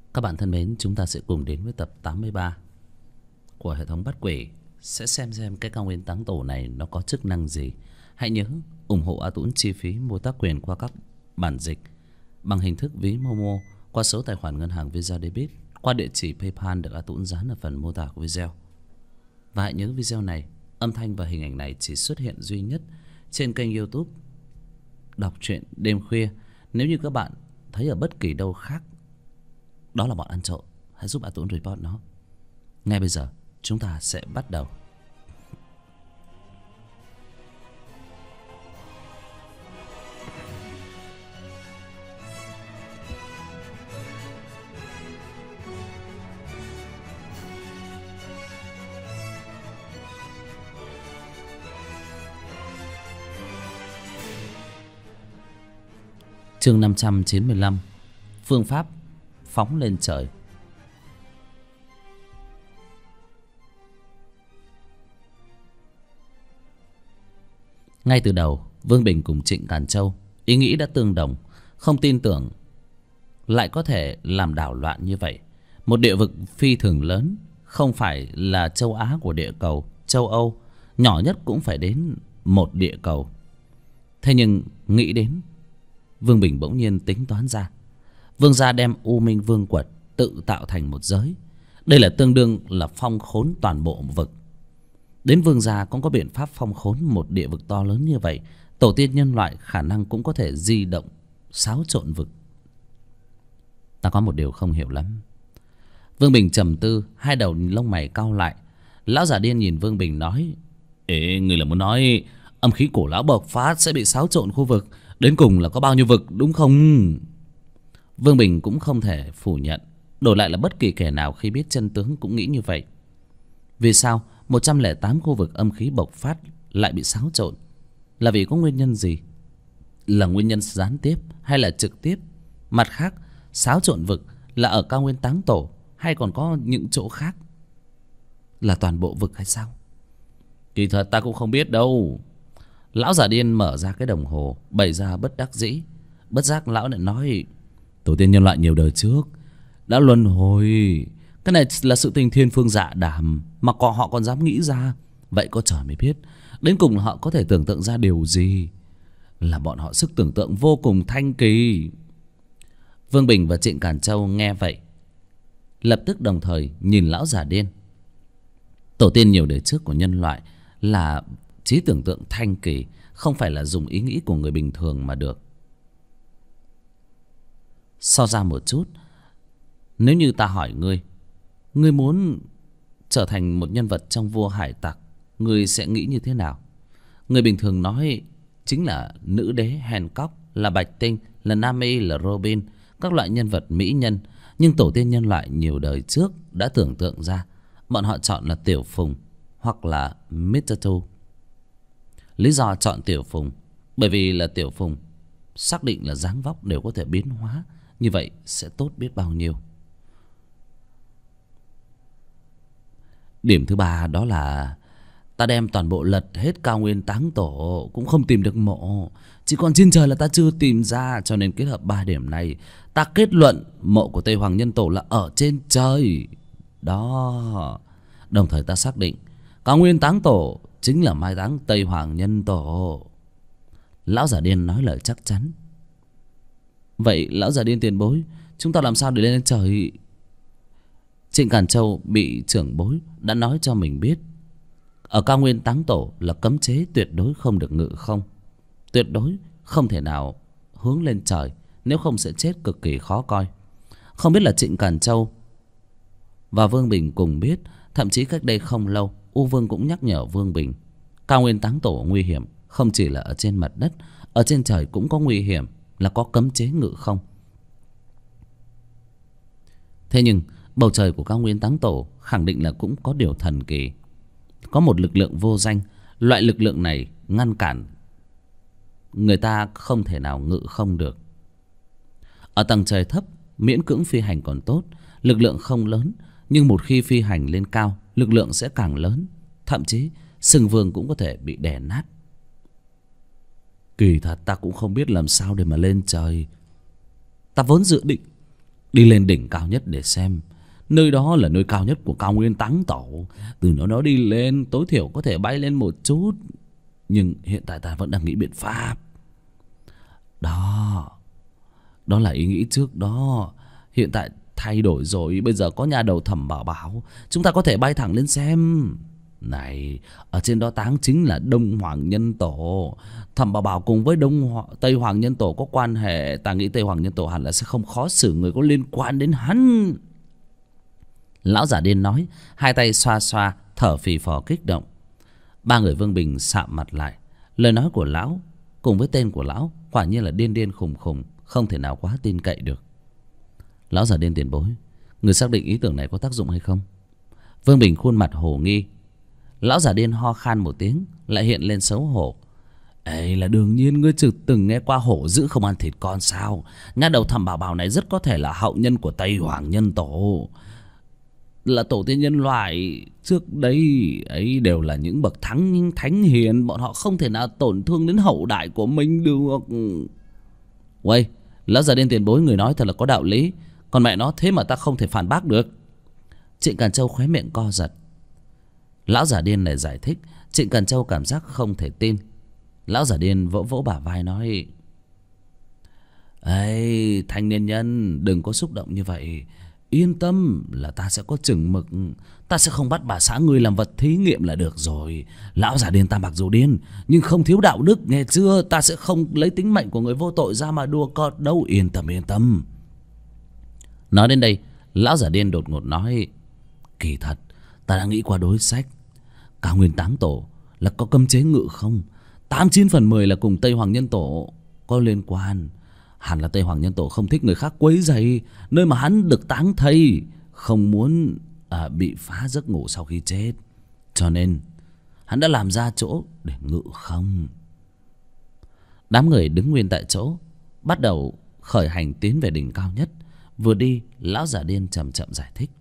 Các bạn thân mến, chúng ta sẽ cùng đến với tập 83 của hệ thống bắt quỷ. Sẽ xem cái cao nguyên táng tổ này nó có chức năng gì. Hãy nhớ ủng hộ A Tũng chi phí mua tác quyền qua các bản dịch bằng hình thức ví Momo qua số tài khoản ngân hàng Visa Debit qua địa chỉ PayPal được A Tũng dán ở phần mô tả của video. Và hãy nhớ video này, âm thanh và hình ảnh này chỉ xuất hiện duy nhất trên kênh YouTube Đọc truyện đêm khuya. Nếu như các bạn thấy ở bất kỳ đâu khác đó là bọn ăn trộm, hãy giúp A Tũng report nó. Ngay bây giờ chúng ta sẽ bắt đầu. Chương 595. Phương pháp phóng lên trời. Ngay từ đầu, Vương Bình cùng Trịnh Càn Châu ý nghĩ đã tương đồng, không tin tưởng lại có thể làm đảo loạn như vậy. Một địa vực phi thường lớn, không phải là châu Á của địa cầu, châu Âu, nhỏ nhất cũng phải đến một địa cầu. Thế nhưng nghĩ đến, Vương Bình bỗng nhiên tính toán ra, Vương gia đem U Minh Vương Quật tự tạo thành một giới. Đây là tương đương là phong khốn toàn bộ vực. Đến Vương gia cũng có biện pháp phong khốn một địa vực to lớn như vậy. Tổ tiên nhân loại khả năng cũng có thể di động xáo trộn vực. Ta có một điều không hiểu lắm. Vương Bình trầm tư, hai đầu lông mày cau lại. Lão già điên nhìn Vương Bình nói: Ê, người là muốn nói âm khí cổ lão bộc phát sẽ bị xáo trộn khu vực, đến cùng là có bao nhiêu vực đúng không? Vương Bình cũng không thể phủ nhận. Đổi lại là bất kỳ kẻ nào khi biết chân tướng cũng nghĩ như vậy. Vì sao 108 khu vực âm khí bộc phát lại bị xáo trộn? Là vì có nguyên nhân gì? Là nguyên nhân gián tiếp hay là trực tiếp? Mặt khác, xáo trộn vực là ở cao nguyên táng tổ hay còn có những chỗ khác? Là toàn bộ vực hay sao? Kỳ thật ta cũng không biết đâu. Lão già điên mở ra cái đồng hồ, bày ra bất đắc dĩ. Bất giác lão lại nói: Tổ tiên nhân loại nhiều đời trước đã luân hồi. Cái này là sự tình thiên phương dạ đàm mà họ còn dám nghĩ ra. Vậy có trời mới biết đến cùng họ có thể tưởng tượng ra điều gì. Là bọn họ sức tưởng tượng vô cùng thanh kỳ. Vương Bình và Trịnh Càn Châu nghe vậy lập tức đồng thời nhìn lão già điên. Tổ tiên nhiều đời trước của nhân loại là trí tưởng tượng thanh kỳ, không phải là dùng ý nghĩ của người bình thường mà được. So ra một chút, nếu như ta hỏi ngươi, ngươi muốn trở thành một nhân vật trong vua hải tặc, ngươi sẽ nghĩ như thế nào? Người bình thường nói chính là nữ đế Hancock, là Bạch Tinh, là Nam Y, là Robin, các loại nhân vật mỹ nhân. Nhưng tổ tiên nhân loại nhiều đời trước đã tưởng tượng ra, bọn họ chọn là Tiểu Phùng hoặc là Mr. Two. Lý do chọn Tiểu Phùng bởi vì là Tiểu Phùng xác định là dáng vóc đều có thể biến hóa, như vậy sẽ tốt biết bao nhiêu. Điểm thứ ba đó là ta đem toàn bộ lật hết cao nguyên táng tổ cũng không tìm được mộ. Chỉ còn trên trời là ta chưa tìm ra. Cho nên kết hợp ba điểm này, ta kết luận mộ của Tây Hoàng Nhân Tổ là ở trên trời. Đó. Đồng thời ta xác định cao nguyên táng tổ chính là mai táng Tây Hoàng Nhân Tổ. Lão già điên nói lời chắc chắn. Vậy lão già điên tiền bối, chúng ta làm sao để lên trời? Trịnh Càn Châu bị trưởng bối đã nói cho mình biết, ở cao nguyên táng tổ là cấm chế tuyệt đối không được ngự không. Tuyệt đối không thể nào hướng lên trời, nếu không sẽ chết cực kỳ khó coi. Không biết là Trịnh Càn Châu và Vương Bình cùng biết. Thậm chí cách đây không lâu, U Vương cũng nhắc nhở Vương Bình, cao nguyên táng tổ nguy hiểm, không chỉ là ở trên mặt đất, ở trên trời cũng có nguy hiểm, là có cấm chế ngự không. Thế nhưng bầu trời của cao nguyên táng tổ khẳng định là cũng có điều thần kỳ. Có một lực lượng vô danh. Loại lực lượng này ngăn cản người ta không thể nào ngự không được. Ở tầng trời thấp miễn cưỡng phi hành còn tốt, lực lượng không lớn. Nhưng một khi phi hành lên cao, lực lượng sẽ càng lớn. Thậm chí sừng vương cũng có thể bị đè nát. Kỳ thật ta cũng không biết làm sao để mà lên trời. Ta vốn dự định đi lên đỉnh cao nhất để xem. Nơi đó là nơi cao nhất của cao nguyên táng tổ. Từ nó đi lên tối thiểu có thể bay lên một chút. Nhưng hiện tại ta vẫn đang nghĩ biện pháp. Đó là ý nghĩ trước đó. Hiện tại thay đổi rồi. Bây giờ có nhà đầu Thẩm Bảo Bảo, chúng ta có thể bay thẳng lên xem. Này, ở trên đó táng chính là Đông Hoàng Nhân Tổ. Thẩm Bảo Bảo cùng với Tây Hoàng Nhân Tổ có quan hệ. Ta nghĩ Tây Hoàng Nhân Tổ hẳn là sẽ không khó xử người có liên quan đến hắn. Lão giả điên nói, hai tay xoa xoa, thở phì phò kích động. Ba người Vương Bình sạm mặt lại. Lời nói của lão cùng với tên của lão quả nhiên là điên điên khùng khùng, không thể nào quá tin cậy được. Lão giả điên tiền bối, người xác định ý tưởng này có tác dụng hay không? Vương Bình khuôn mặt hồ nghi. Lão giả điên ho khan một tiếng, lại hiện lên xấu hổ. Ấy là đương nhiên, ngươi chưa từng nghe qua hổ dữ không ăn thịt con sao? Nhà đầu Thẩm Bảo Bảo này rất có thể là hậu nhân của Tây Hoàng Nhân Tổ, là tổ tiên nhân loại trước đấy ấy, đều là những bậc thánh hiền. Bọn họ không thể nào tổn thương đến hậu đại của mình được. Uầy, lão già điên tiền bối, người nói thật là có đạo lý. Còn mẹ nó, thế mà ta không thể phản bác được. Trịnh Càn Châu khóe miệng co giật. Lão giả điên này giải thích, Trịnh Càn Châu cảm giác không thể tin. Lão giả điên vỗ vỗ bả vai nói: ấy, thanh niên nhân, đừng có xúc động như vậy. Yên tâm là ta sẽ có chừng mực. Ta sẽ không bắt bà xã ngươi làm vật thí nghiệm là được rồi. Lão giả điên ta mặc dù điên nhưng không thiếu đạo đức, nghe chưa? Ta sẽ không lấy tính mệnh của người vô tội ra mà đùa cợt đâu. Yên tâm. Nói đến đây, lão giả điên đột ngột nói: kỳ thật ta đã nghĩ qua đối sách. Cao nguyên táng tổ là có cấm chế ngự không? 89 phần 10 là cùng Tây Hoàng Nhân Tổ có liên quan. Hẳn là Tây Hoàng Nhân Tổ không thích người khác quấy rầy nơi mà hắn được táng thây, không muốn bị phá giấc ngủ sau khi chết, cho nên hắn đã làm ra chỗ để ngự không. Đám người đứng nguyên tại chỗ, bắt đầu khởi hành tiến về đỉnh cao nhất. Vừa đi, lão giả điên chậm chậm giải thích: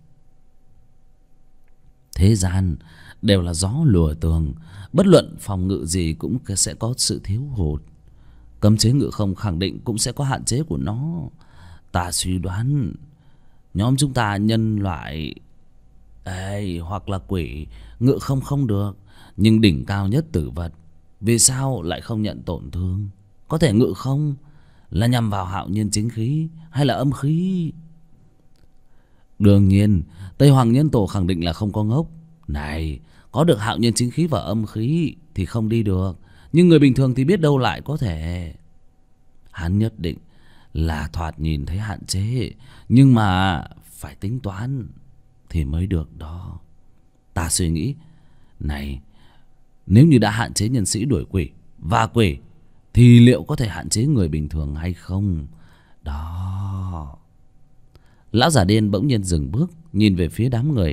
thế gian đều là gió lùa tường, bất luận phòng ngự gì cũng sẽ có sự thiếu hụt. Cấm chế ngự không khẳng định cũng sẽ có hạn chế của nó. Ta suy đoán nhóm chúng ta nhân loại hoặc là quỷ ngự không được, nhưng đỉnh cao nhất tử vật vì sao lại không nhận tổn thương? Có thể ngự không là nhằm vào hạo nhiên chính khí hay là âm khí? Đương nhiên Tây Hoàng Nhân Tổ khẳng định là không có ngốc. Này, có được hạo nhiên chính khí và âm khí thì không đi được, nhưng người bình thường thì biết đâu lại có thể. Hắn nhất định là thoạt nhìn thấy hạn chế, nhưng mà phải tính toán thì mới được đó. Ta suy nghĩ, này, nếu như đã hạn chế nhân sĩ đuổi quỷ và quỷ thì liệu có thể hạn chế người bình thường hay không? Đó. Lão giả điên bỗng nhiên dừng bước, nhìn về phía đám người,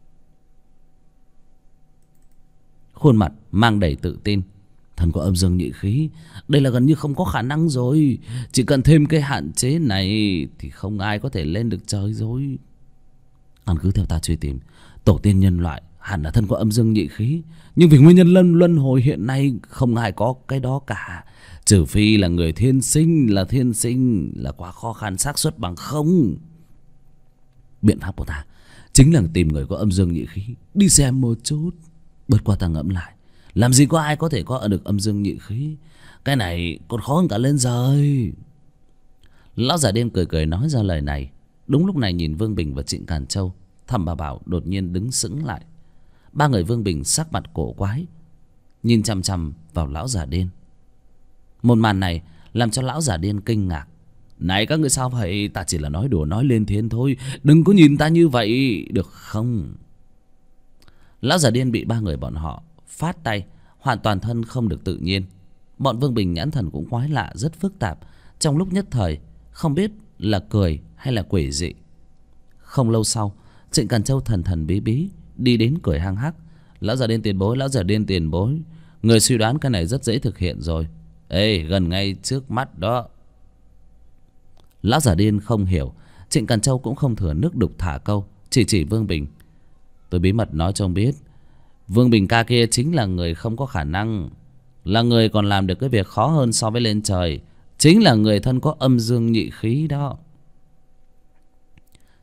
khuôn mặt mang đầy tự tin. Thần có âm dương nhị khí, đây là gần như không có khả năng rồi. Chỉ cần thêm cái hạn chế này thì không ai có thể lên được trời rồi. Căn cứ theo ta truy tìm, tổ tiên nhân loại hẳn là thân có âm dương nhị khí, nhưng vì nguyên nhân luân hồi hiện nay không ai có cái đó cả. Trừ phi là người thiên sinh, là quá khó khăn, xác suất bằng không. Biện pháp của ta chính là tìm người có âm dương nhị khí đi xem một chút. Bớt qua ta ngẫm lại, làm gì có ai có thể có được âm dương nhị khí? Cái này còn khó hơn cả lên trời. Lão giả điên cười cười nói ra lời này. Đúng lúc này nhìn Vương Bình và Trịnh Càn Châu, Thẩm Bảo Bảo đột nhiên đứng sững lại. Ba người Vương Bình sắc mặt cổ quái, nhìn chằm chằm vào lão giả điên. Một màn này làm cho lão giả điên kinh ngạc. Này các ngươi sao vậy? Ta chỉ là nói đùa nói lên thiên thôi, đừng có nhìn ta như vậy được không? Lão giả điên bị ba người bọn họ phát tay, hoàn toàn thân không được tự nhiên. Bọn Vương Bình nhãn thần cũng quái lạ, rất phức tạp, trong lúc nhất thời không biết là cười hay là quỷ dị. Không lâu sau, Trịnh Càn Châu thần thần bí bí đi đến cười hăng hắc. Lão giả điên tiền bối, lão giả điên tiền bối, người suy đoán cái này rất dễ thực hiện rồi. Ê, gần ngay trước mắt đó. Lão giả điên không hiểu, Trịnh Càn Châu cũng không thừa nước đục thả câu, chỉ Vương Bình. Tôi bí mật nói cho ông biết, Vương Bình ca kia chính là người không có khả năng, là người còn làm được cái việc khó hơn so với lên trời, chính là người thân có âm dương nhị khí đó.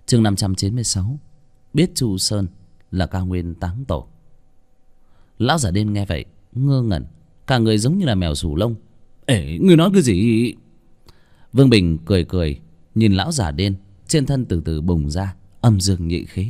Chương 596. Biết Chu Sơn là Cao Nguyên Táng Tổ. Lão giả đen nghe vậy ngơ ngẩn, cả người giống như là mèo sù lông. Ê, ngươi nói cái gì? Vương Bình cười cười nhìn lão giả đen. Trên thân từ từ bùng ra âm dương nhị khí.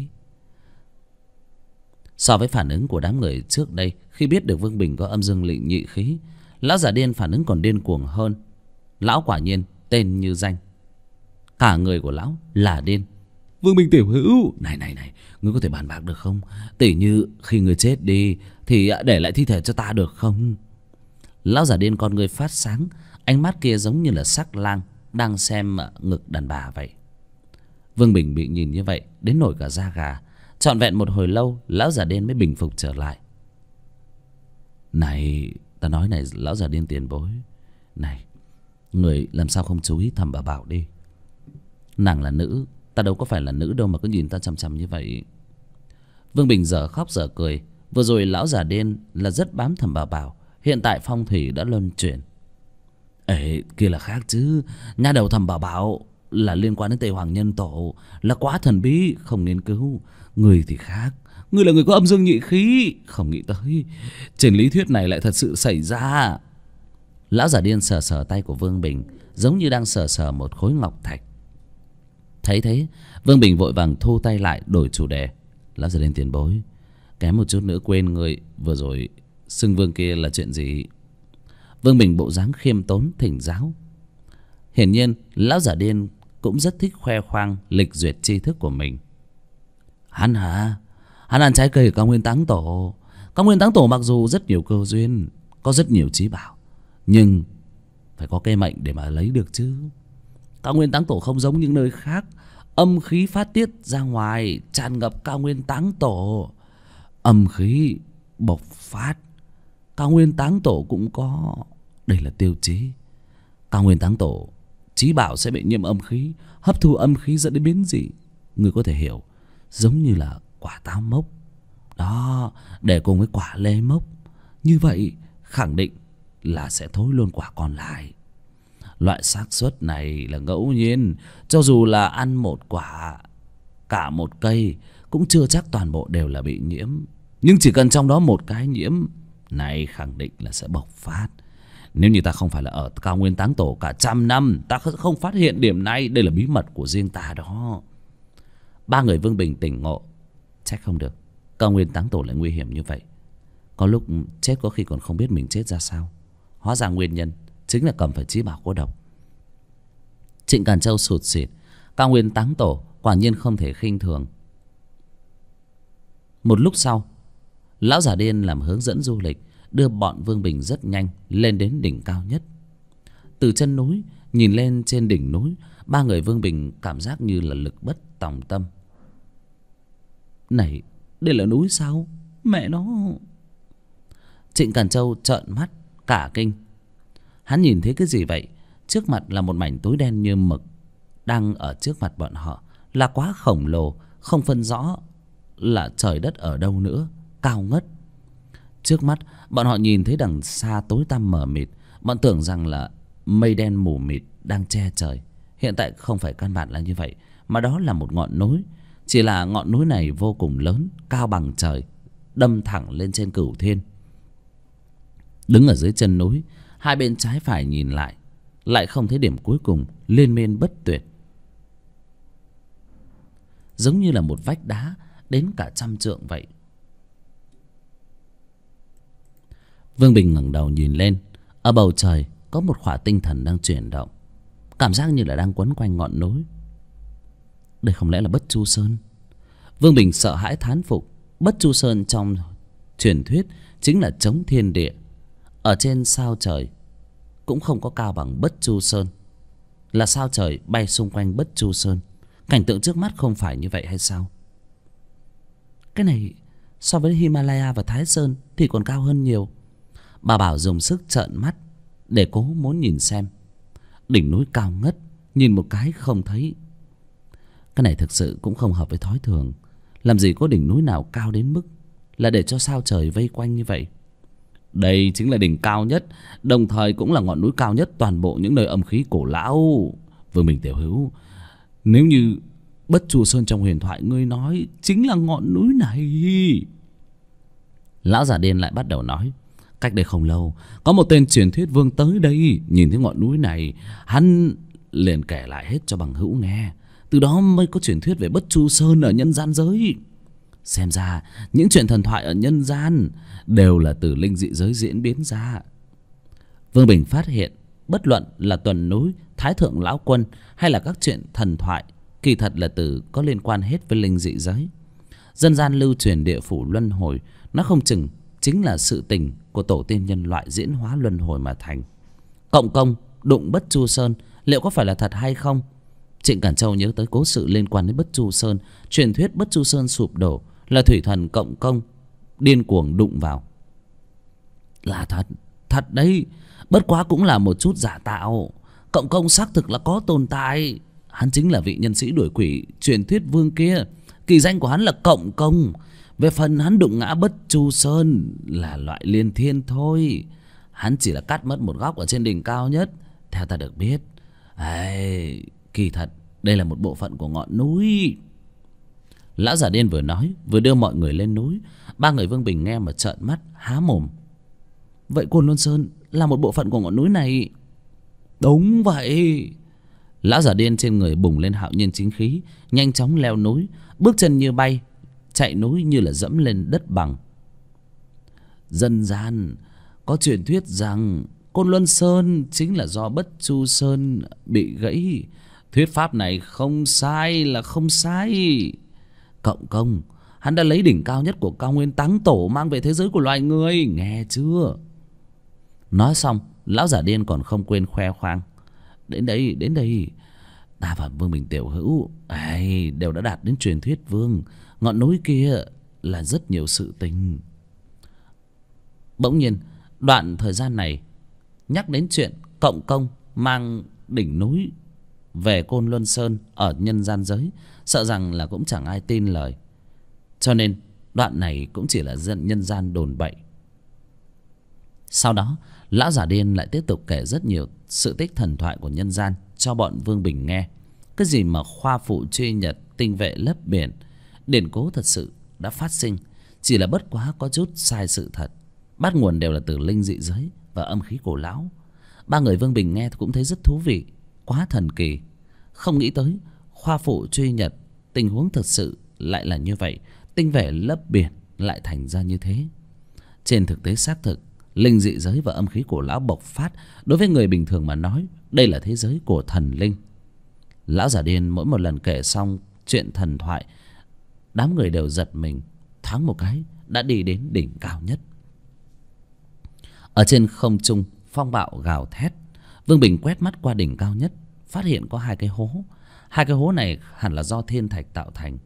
So với phản ứng của đám người trước đây, khi biết được Vương Bình có âm dương nhị khí, lão giả đen phản ứng còn điên cuồng hơn. Lão quả nhiên tên như danh, cả người của lão là điên. Vương Bình tiểu hữu, này, ngươi có thể bàn bạc được không? Tỉ như khi ngươi chết đi thì để lại thi thể cho ta được không? Lão giả điên con người phát sáng, ánh mắt kia giống như là sắc lang đang xem ngực đàn bà vậy. Vương Bình bị nhìn như vậy đến nổi cả da gà. Trọn vẹn một hồi lâu, lão giả đen mới bình phục trở lại. Này, ta nói này lão giả đen tiền bối, này, người làm sao không chú ý Thẩm Bảo Bảo đi. Nàng là nữ, ta đâu có phải là nữ đâu mà cứ nhìn ta chằm chằm như vậy. Vương Bình dở khóc dở cười. Vừa rồi lão giả đen là rất bám Thẩm Bảo Bảo, hiện tại phong thủy đã luân chuyển. Ê, kia là khác chứ. Nha đầu Thẩm Bảo Bảo là liên quan đến Tây Hoàng Nhân Tổ, là quá thần bí, không nghiên cứu. Người thì khác, người là người có âm dương nhị khí. Không nghĩ tới trên lý thuyết này lại thật sự xảy ra. Lão giả điên sờ sờ tay của Vương Bình, giống như đang sờ sờ một khối ngọc thạch. Thấy thế, Vương Bình vội vàng thu tay lại, đổi chủ đề. Lão giả điên tiền bối, kém một chút nữa quên người vừa rồi xưng vương kia là chuyện gì? Vương Bình bộ dáng khiêm tốn thỉnh giáo. Hiển nhiên lão giả điên cũng rất thích khoe khoang lịch duyệt tri thức của mình. Hắn hả? Hắn ăn trái cây của Cao Nguyên Táng Tổ. Cao Nguyên Táng Tổ mặc dù rất nhiều cơ duyên, có rất nhiều trí bảo, nhưng phải có cây mệnh để mà lấy được chứ. Cao Nguyên Táng Tổ không giống những nơi khác, âm khí phát tiết ra ngoài tràn ngập Cao Nguyên Táng Tổ. Âm khí bộc phát, Cao Nguyên Táng Tổ cũng có. Đây là tiêu chí. Cao Nguyên Táng Tổ trí bảo sẽ bị nhiễm âm khí, hấp thu âm khí dẫn đến biến dị. Người có thể hiểu, giống như là quả táo mốc đó, để cùng với quả lê mốc. Như vậy khẳng định là sẽ thối luôn quả còn lại. Loại xác suất này là ngẫu nhiên. Cho dù là ăn một quả, cả một cây, cũng chưa chắc toàn bộ đều là bị nhiễm. Nhưng chỉ cần trong đó một cái nhiễm này, khẳng định là sẽ bộc phát. Nếu như ta không phải là ở Cao Nguyên Táng Tổ cả 100 năm, ta không phát hiện điểm này. Đây là bí mật của riêng ta đó. Ba người Vương Bình tỉnh ngộ. Trách không được, Cao Nguyên Táng Tổ lại nguy hiểm như vậy. Có lúc chết có khi còn không biết mình chết ra sao. Hóa ra nguyên nhân chính là cầm phải trí bảo cô độc. Trịnh Càn Châu sụt sịt. Cao Nguyên Táng Tổ quả nhiên không thể khinh thường. Một lúc sau, lão giả điên làm hướng dẫn du lịch, đưa bọn Vương Bình rất nhanh lên đến đỉnh cao nhất. Từ chân núi nhìn lên trên đỉnh núi, ba người Vương Bình cảm giác như là lực bất tòng tâm. Này, đây là núi sao? Mẹ nó! Trịnh Càn Châu trợn mắt cả kinh. Hắn nhìn thấy cái gì vậy? Trước mặt là một mảnh túi đen như mực, đang ở trước mặt bọn họ là quá khổng lồ, không phân rõ là trời đất ở đâu nữa, cao ngất. Trước mắt bọn họ nhìn thấy đằng xa tối tăm mờ mịt. Bọn tưởng rằng là mây đen mù mịt đang che trời. Hiện tại không phải căn bản là như vậy, mà đó là một ngọn núi. Chỉ là ngọn núi này vô cùng lớn, cao bằng trời, đâm thẳng lên trên cửu thiên. Đứng ở dưới chân núi, hai bên trái phải nhìn lại, lại không thấy điểm cuối cùng, liên miên bất tuyệt, giống như là một vách đá đến cả 100 trượng vậy. Vương Bình ngẩng đầu nhìn lên. Ở bầu trời có một khỏa tinh thần đang chuyển động, cảm giác như là đang quấn quanh ngọn núi. Đây không lẽ là Bất Chu Sơn? Vương Bình sợ hãi thán phục. Bất Chu Sơn trong truyền thuyết chính là chống thiên địa. Ở trên sao trời cũng không có cao bằng Bất Chu Sơn. Là sao trời bay xung quanh Bất Chu Sơn. Cảnh tượng trước mắt không phải như vậy hay sao? Cái này so với Himalaya và Thái Sơn thì còn cao hơn nhiều. Bà Bảo dùng sức trợn mắt để cố muốn nhìn xem. Đỉnh núi cao ngất, nhìn một cái không thấy. Cái này thực sự cũng không hợp với thói thường. Làm gì có đỉnh núi nào cao đến mức là để cho sao trời vây quanh như vậy. Đây chính là đỉnh cao nhất, đồng thời cũng là ngọn núi cao nhất toàn bộ những nơi âm khí cổ lão. Vương Bình tiểu hữu, nếu như Bất Chu Sơn trong huyền thoại ngươi nói chính là ngọn núi này. Lão già điên lại bắt đầu nói. Cách đây không lâu, có một tên truyền thuyết vương tới đây, nhìn thấy ngọn núi này, hắn liền kể lại hết cho bằng hữu nghe. Từ đó mới có truyền thuyết về Bất Chu Sơn ở nhân gian giới. Xem ra những chuyện thần thoại ở nhân gian đều là từ linh dị giới diễn biến ra. Vương Bình phát hiện bất luận là Tuần Núi, Thái Thượng Lão Quân hay là các chuyện thần thoại, kỳ thật là từ có liên quan hết với linh dị giới. Dân gian lưu truyền địa phủ luân hồi, nó không chừng chính là sự tình của tổ tiên nhân loại diễn hóa luân hồi mà thành. Cộng công đụng Bất Chu Sơn, liệu có phải là thật hay không? Trịnh Cản Châu nhớ tới cố sự liên quan đến Bất Chu Sơn. Truyền thuyết Bất Chu Sơn sụp đổ là thủy thần Cộng công điên cuồng đụng vào. Là thật, thật đấy. Bất quá cũng là một chút giả tạo. Cộng công xác thực là có tồn tại. Hắn chính là vị nhân sĩ đuổi quỷ truyền thuyết vương kia. Kỳ danh của hắn là Cộng công. Về phần hắn đụng ngã Bất Chu Sơn là loại liên thiên thôi. Hắn chỉ là cắt mất một góc ở trên đỉnh cao nhất, theo ta được biết. Kỳ thật đây là một bộ phận của ngọn núi. Lão già điên vừa nói vừa đưa mọi người lên núi. Ba người Vương Bình nghe mà trợn mắt há mồm. Vậy Côn Lôn Sơn là một bộ phận của ngọn núi này? Đúng vậy. Lão già điên trên người bùng lên hạo nhiên chính khí, nhanh chóng leo núi, bước chân như bay, chạy núi như là dẫm lên đất bằng. Dân gian có truyền thuyết rằng Côn Luân Sơn chính là do Bất Chu Sơn bị gãy. Thuyết pháp này không sai là không sai. Cộng công hắn đã lấy đỉnh cao nhất của Cao Nguyên Táng Tổ mang về thế giới của loài người, nghe chưa? Nói xong, lão giả điên còn không quên khoe khoang. Đến đây, ta và Vương Bình tiểu hữu đều đã đạt đến truyền thuyết vương. Ngọn núi kia là rất nhiều sự tình. Bỗng nhiên đoạn thời gian này nhắc đến chuyện Cộng công mang đỉnh núi về Côn Luân Sơn ở nhân gian giới, sợ rằng là cũng chẳng ai tin lời. Cho nên đoạn này cũng chỉ là nhân gian đồn bậy. Sau đó lão giả điên lại tiếp tục kể rất nhiều sự tích thần thoại của nhân gian cho bọn Vương Bình nghe. Cái gì mà khoa phụ truy nhật, tinh vệ lấp biển, điển cố thật sự đã phát sinh, chỉ là bất quá có chút sai sự thật. Bắt nguồn đều là từ linh dị giới và âm khí cổ lão. Ba người Vương Bình nghe cũng thấy rất thú vị, quá thần kỳ. Không nghĩ tới khoa phụ truy nhật, tình huống thật sự lại là như vậy, tinh vệ lấp biển lại thành ra như thế. Trên thực tế xác thực, linh dị giới và âm khí cổ lão bộc phát. Đối với người bình thường mà nói, đây là thế giới của thần linh. Lão giả điên mỗi một lần kể xong chuyện thần thoại, đám người đều giật mình, thoáng một cái đã đi đến đỉnh cao nhất. Ở trên không trung, phong bạo gào thét. Vương Bình quét mắt qua đỉnh cao nhất, phát hiện có hai cái hố. Hai cái hố này hẳn là do thiên thạch tạo thành.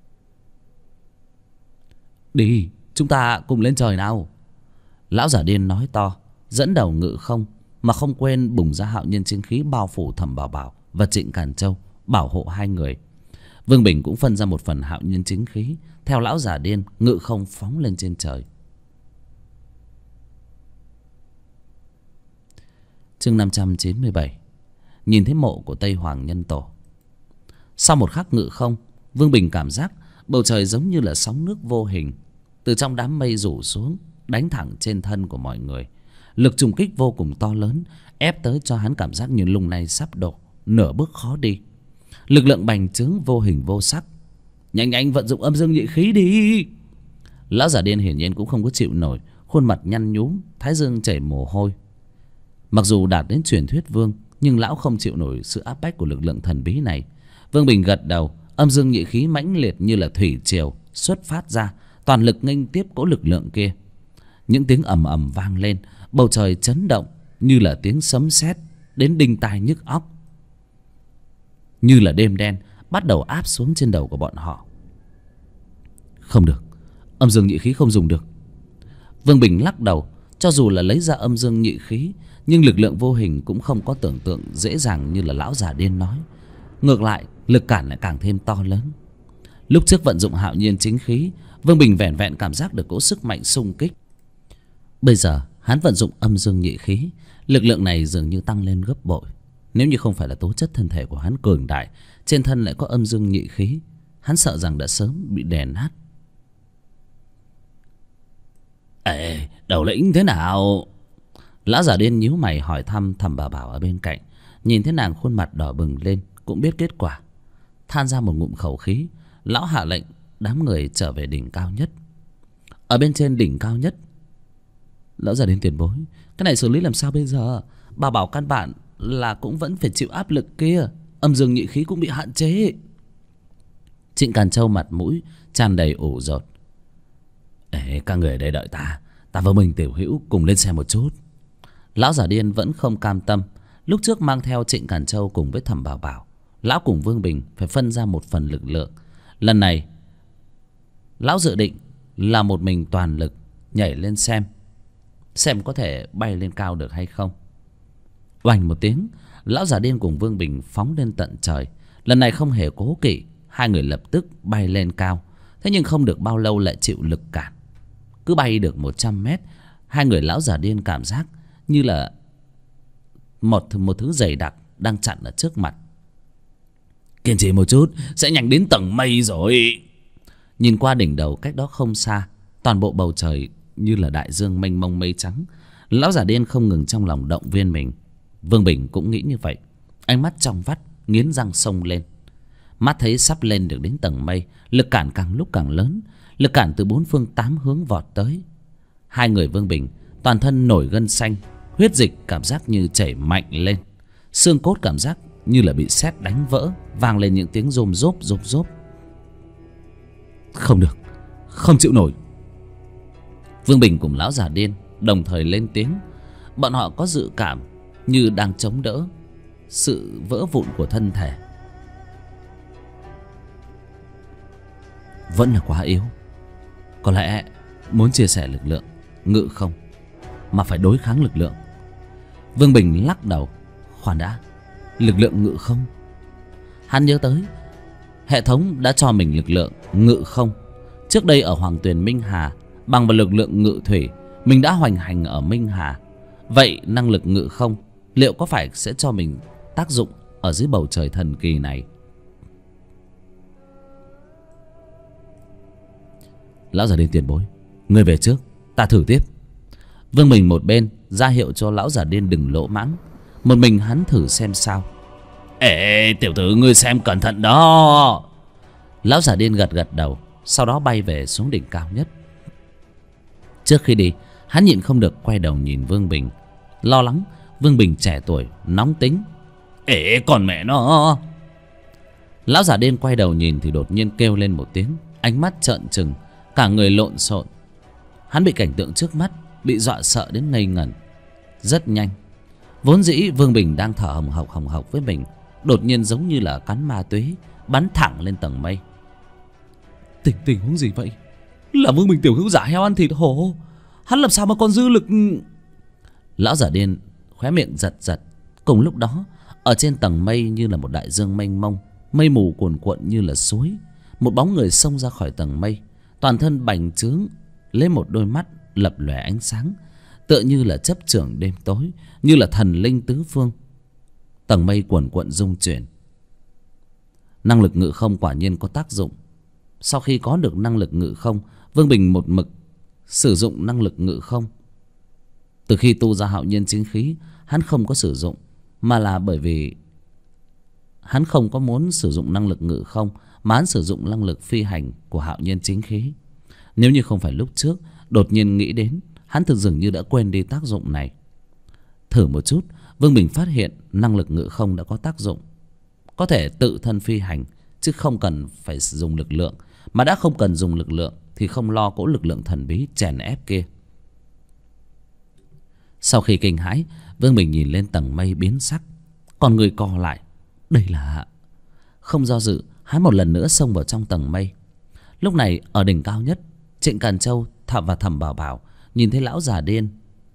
Đi, chúng ta cùng lên trời nào. Lão giả điên nói to, dẫn đầu ngự không, mà không quên bùng ra hạo nhiên chính khí bao phủ Thẩm Bảo Bảo và Trịnh Càn Châu, bảo hộ hai người. Vương Bình cũng phân ra một phần hạo nhiên chính khí, theo lão giả điên ngự không phóng lên trên trời. Chương 597. Nhìn thấy mộ của Tây Hoàng Nhân Tổ. Sau một khắc ngự không, Vương Bình cảm giác bầu trời giống như là sóng nước vô hình từ trong đám mây rủ xuống, đánh thẳng trên thân của mọi người. Lực trùng kích vô cùng to lớn, ép tới cho hắn cảm giác như lung này sắp đổ, nửa bước khó đi. Lực lượng bành trướng vô hình vô sắc. Nhanh nhanh vận dụng âm dương nhị khí đi. Lão giả điên hiển nhiên cũng không có chịu nổi, khuôn mặt nhăn nhúm, thái dương chảy mồ hôi. Mặc dù đạt đến truyền thuyết vương, nhưng lão không chịu nổi sự áp bách của lực lượng thần bí này. Vương Bình gật đầu, âm dương nhị khí mãnh liệt như là thủy triều xuất phát ra, toàn lực nghênh tiếp cỗ lực lượng kia. Những tiếng ầm ầm vang lên, bầu trời chấn động như là tiếng sấm sét đến đinh tai nhức óc. Như là đêm đen bắt đầu áp xuống trên đầu của bọn họ. Không được, âm dương nhị khí không dùng được. Vương Bình lắc đầu, cho dù là lấy ra âm dương nhị khí, nhưng lực lượng vô hình cũng không có tưởng tượng dễ dàng như là lão già điên nói. Ngược lại, lực cản lại càng thêm to lớn. Lúc trước vận dụng hạo nhiên chính khí, Vương Bình vẻn vẹn cảm giác được cỗ sức mạnh xung kích. Bây giờ hắn vận dụng âm dương nhị khí, lực lượng này dường như tăng lên gấp bội. Nếu như không phải là tố chất thân thể của hắn cường đại, trên thân lại có âm dương nhị khí, hắn sợ rằng đã sớm bị đè nát. Ê, đầu lĩnh thế nào? Lão già điên nhíu mày hỏi thăm Thẩm Bảo Bảo ở bên cạnh. Nhìn thấy nàng khuôn mặt đỏ bừng lên, cũng biết kết quả. Than ra một ngụm khẩu khí, lão hạ lệnh đám người trở về đỉnh cao nhất. Ở bên trên đỉnh cao nhất, lão già điên tiền bối, cái này xử lý làm sao bây giờ? Bà Bảo căn bản là cũng vẫn phải chịu áp lực kia, âm dương nhị khí cũng bị hạn chế. Trịnh Càn Châu mặt mũi tràn đầy ủ rột. Ê, các người ở đây đợi ta và mình tiểu hữu cùng lên xe một chút. Lão già điên vẫn không cam tâm. Lúc trước mang theo Trịnh Càn Châu cùng với Thẩm Bảo Bảo, lão cùng Vương Bình phải phân ra một phần lực lượng. Lần này lão dự định là một mình toàn lực nhảy lên xem có thể bay lên cao được hay không. Oành một tiếng, lão già điên cùng Vương Bình phóng lên tận trời. Lần này không hề cố kỵ, hai người lập tức bay lên cao. Thế nhưng không được bao lâu lại chịu lực cản. Cứ bay được 100 mét, hai người lão già điên cảm giác như là một thứ dày đặc đang chặn ở trước mặt. Kiên trì một chút, sẽ nhanh đến tầng mây rồi. Nhìn qua đỉnh đầu cách đó không xa, toàn bộ bầu trời như là đại dương mênh mông mây trắng. Lão già điên không ngừng trong lòng động viên mình. Vương Bình cũng nghĩ như vậy, ánh mắt trong vắt, nghiến răng xông lên. Mắt thấy sắp lên được đến tầng mây, lực cản càng lúc càng lớn, lực cản từ bốn phương tám hướng vọt tới. Hai người Vương Bình toàn thân nổi gân xanh, huyết dịch cảm giác như chảy mạnh lên, xương cốt cảm giác như là bị sét đánh vỡ, vang lên những tiếng rôm rốp rốp rốp. Không được, không chịu nổi. Vương Bình cùng lão già điên đồng thời lên tiếng. Bọn họ có dự cảm như đang chống đỡ sự vỡ vụn của thân thể. Vẫn là quá yếu. Có lẽ muốn chia sẻ lực lượng ngự không mà phải đối kháng lực lượng. Vương Bình lắc đầu. Khoan đã, lực lượng ngự không? Hắn nhớ tới hệ thống đã cho mình lực lượng ngự không. Trước đây ở Hoàng Tuyền Minh Hà, bằng vào lực lượng ngự thủy, mình đã hoành hành ở Minh Hà. Vậy năng lực ngự không liệu có phải sẽ cho mình tác dụng ở dưới bầu trời thần kỳ này? Lão già điên tiền bối, ngươi về trước, ta thử tiếp. Vương Bình một bên ra hiệu cho lão già điên đừng lỗ mãng, một mình hắn thử xem sao. Ê tiểu tử, ngươi xem cẩn thận đó. Lão già điên gật gật đầu, sau đó bay về xuống đỉnh cao nhất. Trước khi đi, hắn nhịn không được quay đầu nhìn Vương Bình, lo lắng Vương Bình trẻ tuổi nóng tính. Ê còn mẹ nó. Lão già điên quay đầu nhìn thì đột nhiên kêu lên một tiếng, ánh mắt trợn trừng, cả người lộn xộn. Hắn bị cảnh tượng trước mắt bị dọa sợ đến ngây ngẩn. Rất nhanh, vốn dĩ Vương Bình đang thở hồng hộc với mình, đột nhiên giống như là cắn ma túy, bắn thẳng lên tầng mây. Tình huống gì vậy? Là Vương Bình tiểu hữu giả heo ăn thịt hổ, hắn làm sao mà còn dư lực? Lão giả điên khóe miệng giật giật. Cùng lúc đó, ở trên tầng mây như là một đại dương mênh mông, mây mù cuồn cuộn như là suối, một bóng người xông ra khỏi tầng mây, toàn thân bành trướng, lấy một đôi mắt lập lòe ánh sáng, tựa như là chấp trưởng đêm tối, như là thần linh tứ phương. Tầng mây cuồn cuộn rung chuyển. Năng lực ngự không quả nhiên có tác dụng. Sau khi có được năng lực ngự không, Vương Bình một mực sử dụng năng lực ngự không. Từ khi tu ra hạo nhiên chính khí, hắn không có sử dụng, mà là bởi vì hắn không có muốn sử dụng năng lực ngự không, mà hắn sử dụng năng lực phi hành của hạo nhiên chính khí. Nếu như không phải lúc trước đột nhiên nghĩ đến, hắn thực dường như đã quên đi tác dụng này. Thử một chút, Vương Bình phát hiện năng lực ngự không đã có tác dụng, có thể tự thân phi hành, chứ không cần phải dùng lực lượng. Mà đã không cần dùng lực lượng thì không lo cỗ lực lượng thần bí chèn ép kia. Sau khi kinh hãi, Vương Bình nhìn lên tầng mây biến sắc, còn người co lại. Đây là... Không do dự, hắn một lần nữa xông vào trong tầng mây. Lúc này ở đỉnh cao nhất, Trịnh Càn Châu và Thẩm Bảo Bảo nhìn thấy lão già điên.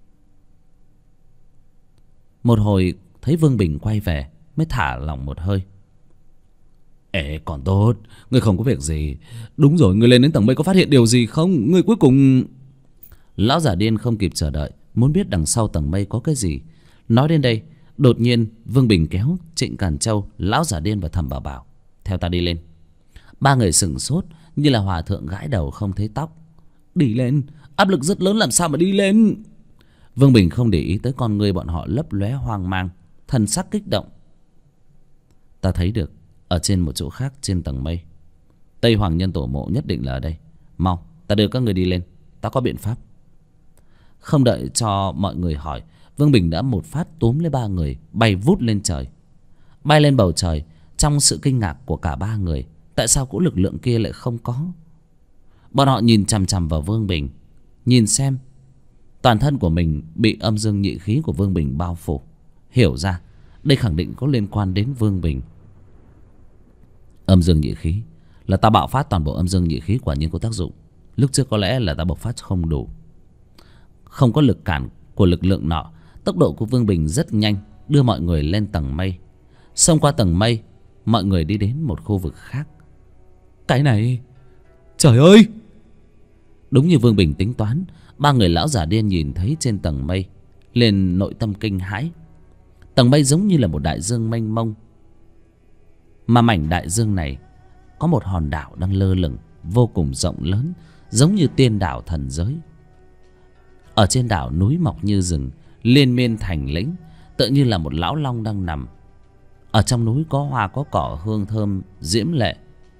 Một hồi thấy Vương Bình quay về mới thả lỏng một hơi. Ê còn tốt, ngươi không có việc gì. Đúng rồi, ngươi lên đến tầng mây có phát hiện điều gì không? Ngươi cuối cùng... Lão già điên không kịp chờ đợi, muốn biết đằng sau tầng mây có cái gì. Nói đến đây, Đột nhiên Vương Bình kéo Trịnh Càn Châu, Lão Giả Điên và Thẩm Bảo Bảo: theo ta đi lên. Ba người sửng sốt như là hòa thượng gãi đầu không thấy tóc. Đi lên? Áp lực rất lớn, làm sao mà đi lên? Vương Bình không để ý tới con ngươi bọn họ lấp lóe hoang mang, thần sắc kích động. Ta thấy được ở trên một chỗ khác trên tầng mây, Tây Hoàng Nhân Tổ mộ nhất định là ở đây. Mau, ta đưa các người đi lên, ta có biện pháp. Không đợi cho mọi người hỏi, Vương Bình đã một phát túm lấy ba người, bay vút lên trời. Bay lên bầu trời, trong sự kinh ngạc của cả ba người, tại sao cỗ lực lượng kia lại không có? Bọn họ nhìn chằm chằm vào Vương Bình, nhìn xem toàn thân của mình bị âm dương nhị khí của Vương Bình bao phủ, hiểu ra đây khẳng định có liên quan đến Vương Bình. Âm dương nhị khí là ta bạo phát toàn bộ âm dương nhị khí, quả nhiên có tác dụng. Lúc trước có lẽ là ta bộc phát không đủ. Không có lực cản của lực lượng nọ, tốc độ của Vương Bình rất nhanh, đưa mọi người lên tầng mây. Xông qua tầng mây, mọi người đi đến một khu vực khác. Cái này, trời ơi! Đúng như Vương Bình tính toán, ba người Lão Giả Điên nhìn thấy trên tầng mây, liền nội tâm kinh hãi. Tầng mây giống như là một đại dương mênh mông, mà mảnh đại dương này có một hòn đảo đang lơ lửng vô cùng rộng lớn, giống như tiên đảo thần giới. Ở trên đảo núi mọc như rừng, liên miên thành lĩnh, tựa như là một lão long đang nằm. Ở trong núi có hoa có cỏ, hương thơm diễm lệ.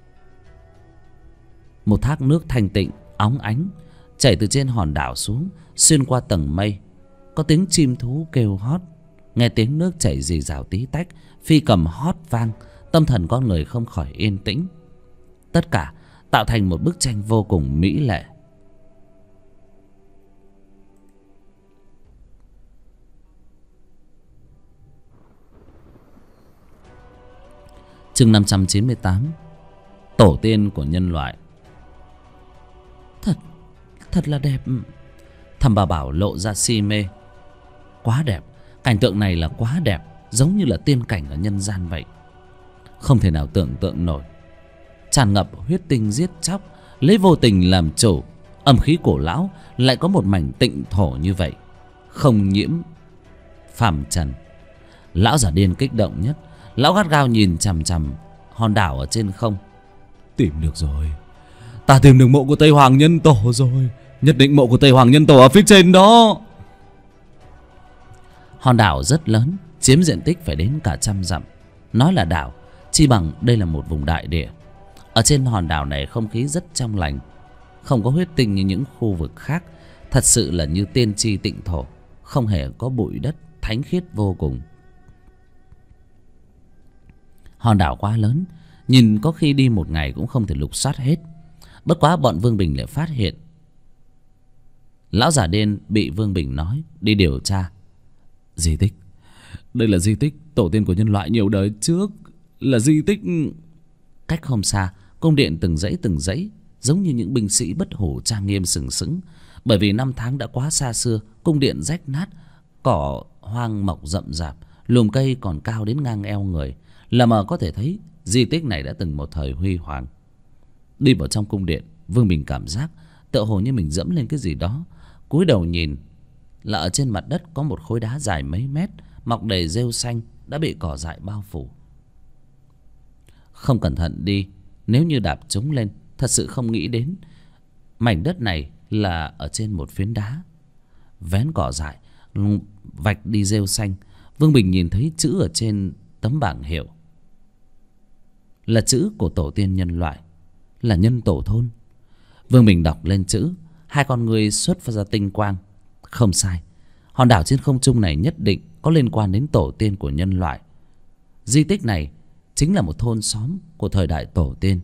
Một thác nước thanh tịnh óng ánh chảy từ trên hòn đảo xuống, xuyên qua tầng mây. Có tiếng chim thú kêu hót, nghe tiếng nước chảy rì rào tí tách, phi cầm hót vang, tâm thần con người không khỏi yên tĩnh. Tất cả tạo thành một bức tranh vô cùng mỹ lệ. Chương 598: Tổ tiên của nhân loại. Thật là đẹp. Thẩm Bảo Bảo lộ ra si mê. Quá đẹp, cảnh tượng này là quá đẹp, giống như là tiên cảnh ở nhân gian vậy. Không thể nào tưởng tượng nổi. Tràn ngập huyết tinh giết chóc, lấy vô tình làm chủ, âm khí cổ lão, lại có một mảnh tịnh thổ như vậy, không nhiễm phàm trần. Lão Giả Điên kích động nhất. Lão gắt gao nhìn chằm chằm hòn đảo ở trên không. Tìm được rồi, ta tìm được mộ của Tây Hoàng Nhân Tổ rồi. Nhất định mộ của Tây Hoàng Nhân Tổ ở phía trên đó. Hòn đảo rất lớn, chiếm diện tích phải đến cả 100 dặm. Nói là đảo, chi bằng đây là một vùng đại địa. Ở trên hòn đảo này không khí rất trong lành, không có huyết tinh như những khu vực khác. Thật sự là như tiên tri tịnh thổ, không hề có bụi đất, thánh khiết vô cùng. Hòn đảo quá lớn, nhìn có khi đi một ngày cũng không thể lục soát hết. Bất quá bọn Vương Bình lại phát hiện Lão Giả Điên bị Vương Bình nói đi điều tra. Di tích, đây là di tích tổ tiên của nhân loại nhiều đời trước, là di tích. Cách không xa, cung điện từng dãy giống như những binh sĩ bất hủ trang nghiêm sừng sững. Bởi vì năm tháng đã quá xa xưa, cung điện rách nát, cỏ hoang mọc rậm rạp, lùm cây còn cao đến ngang eo người, là mà có thể thấy di tích này đã từng một thời huy hoàng. Đi vào trong cung điện, Vương Bình cảm giác tựa hồ như mình dẫm lên cái gì đó. Cúi đầu nhìn là ở trên mặt đất có một khối đá dài mấy mét, mọc đầy rêu xanh, đã bị cỏ dại bao phủ. Không cẩn thận đi, nếu như đạp trúng lên, thật sự không nghĩ đến mảnh đất này là ở trên một phiến đá. Vén cỏ dại, vạch đi rêu xanh, Vương Bình nhìn thấy chữ ở trên tấm bảng hiệu, là chữ của tổ tiên nhân loại, là nhân tổ thôn. Vương Bình đọc lên chữ, hai con ngươi xuất ra tinh quang. Không sai, hòn đảo trên không trung này nhất định có liên quan đến tổ tiên của nhân loại. Di tích này chính là một thôn xóm của thời đại tổ tiên.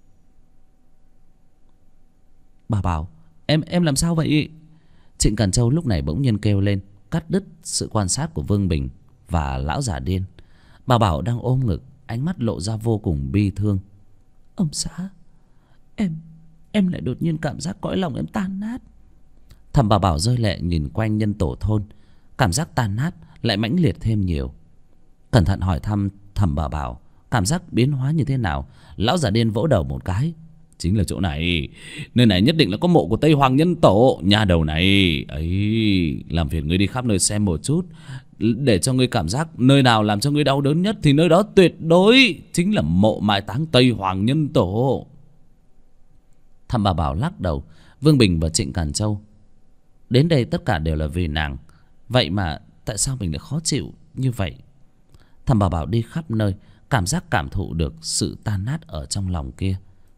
Bà Bảo, em làm sao vậy? Trịnh Càn Châu lúc này bỗng nhiên kêu lên, cắt đứt sự quan sát của Vương Bình và Lão Giả Điên. Bà Bảo đang ôm ngực, ánh mắt lộ ra vô cùng bi thương. Ông xã, em lại đột nhiên cảm giác cõi lòng em tan nát. Thẩm Bảo Bảo rơi lệ nhìn quanh nhân tổ thôn, cảm giác tan nát lại mãnh liệt thêm nhiều. Cẩn thận hỏi thăm Thẩm Bảo Bảo cảm giác biến hóa như thế nào. Lão Giả Điên vỗ đầu một cái. Chính là chỗ này, nơi này nhất định là có mộ của Tây Hoàng Nhân Tổ. Nhà đầu này ấy, làm phiền ngươi đi khắp nơi xem một chút, để cho ngươi cảm giác nơi nào làm cho ngươi đau đớn nhất thì nơi đó tuyệt đối chính là mộ mai táng Tây Hoàng Nhân Tổ. Thẩm Bà Bảo lắc đầu. Vương Bình và Trịnh Càn Châu đến đây tất cả đều là vì nàng. Vậy mà tại sao mình lại khó chịu như vậy? Thẩm Bà Bảo đi khắp nơi, cảm giác cảm thụ được sự tan nát ở trong lòng kia.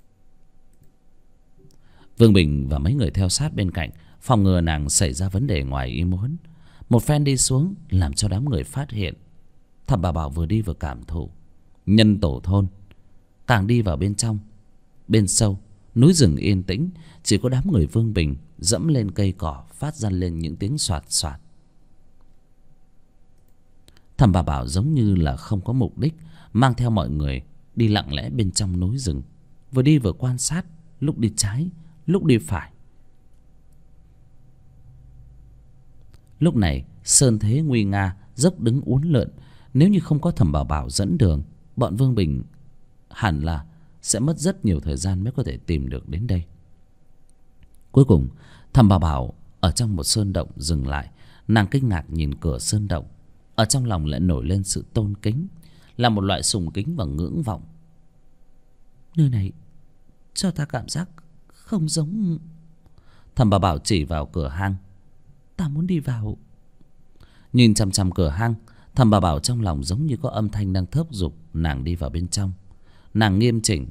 Vương Bình và mấy người theo sát bên cạnh phòng ngừa nàng xảy ra vấn đề ngoài ý muốn. Một phen đi xuống làm cho đám người phát hiện. Thẩm Bà Bảo vừa đi vừa cảm thụ nhân tổ thôn. Càng đi vào bên trong, bên sâu núi rừng yên tĩnh, chỉ có đám người Vương Bình dẫm lên cây cỏ phát ra lên những tiếng soạt soạt. Thẩm Bà Bảo giống như là không có mục đích, mang theo mọi người đi lặng lẽ bên trong núi rừng, vừa đi vừa quan sát, lúc đi trái lúc đi phải. Lúc này sơn thế nguy nga, dốc đứng uốn lượn. Nếu như không có Thẩm Bà Bảo dẫn đường, bọn Vương Bình hẳn là sẽ mất rất nhiều thời gian mới có thể tìm được đến đây. Cuối cùng Thẩm Bà Bảo ở trong một sơn động dừng lại. Nàng kinh ngạc nhìn cửa sơn động, ở trong lòng lại nổi lên sự tôn kính, là một loại sùng kính và ngưỡng vọng. Nơi này cho ta cảm giác không giống. Thẩm Bà Bảo chỉ vào cửa hang. Ta muốn đi vào. Nhìn chằm chằm cửa hang, Thẩm Bà Bảo trong lòng giống như có âm thanh đang thúc giục nàng đi vào bên trong. Nàng nghiêm chỉnh.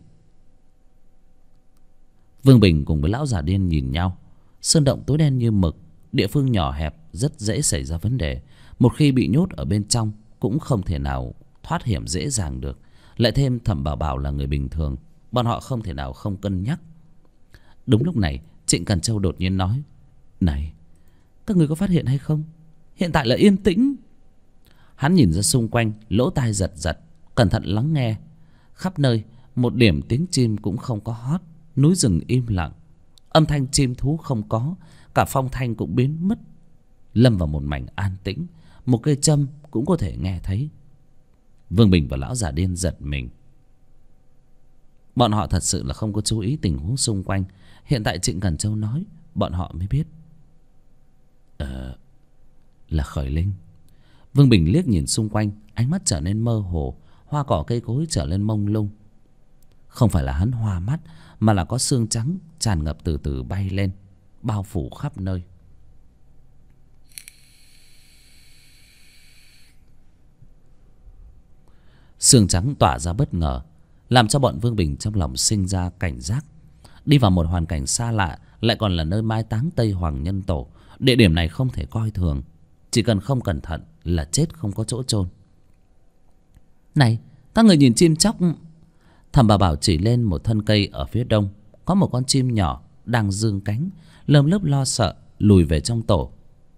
Vương Bình cùng với lão già điên nhìn nhau. Sơn động tối đen như mực, địa phương nhỏ hẹp, rất dễ xảy ra vấn đề. Một khi bị nhốt ở bên trong cũng không thể nào thoát hiểm dễ dàng được. Lại thêm Thẩm Bà Bảo là người bình thường, bọn họ không thể nào không cân nhắc. Đúng lúc này Trịnh Càn Châu đột nhiên nói: Này, các người có phát hiện hay không? Hiện tại là yên tĩnh. Hắn nhìn ra xung quanh, lỗ tai giật giật, cẩn thận lắng nghe. Khắp nơi một điểm tiếng chim cũng không có hót. Núi rừng im lặng, âm thanh chim thú không có, cả phong thanh cũng biến mất, lâm vào một mảnh an tĩnh. Một cây châm cũng có thể nghe thấy. Vương Bình và lão già điên giật mình. Bọn họ thật sự là không có chú ý tình huống xung quanh. Hiện tại Trịnh Càn Châu nói, bọn họ mới biết là Khởi Linh. Vương Bình liếc nhìn xung quanh, ánh mắt trở nên mơ hồ, hoa cỏ cây cối trở nên mông lung. Không phải là hắn hoa mắt, mà là có sương trắng tràn ngập từ từ bay lên, bao phủ khắp nơi. Sương trắng tỏa ra bất ngờ, làm cho bọn Vương Bình trong lòng sinh ra cảnh giác. Đi vào một hoàn cảnh xa lạ, lại còn là nơi mai táng Tây Hoàng Nhân Tổ. Địa điểm này không thể coi thường, chỉ cần không cẩn thận là chết không có chỗ chôn. Này, các người nhìn chim chóc. Thẩm Bà Bảo chỉ lên một thân cây ở phía đông. Có một con chim nhỏ đang dương cánh, lơm lớp lo sợ lùi về trong tổ.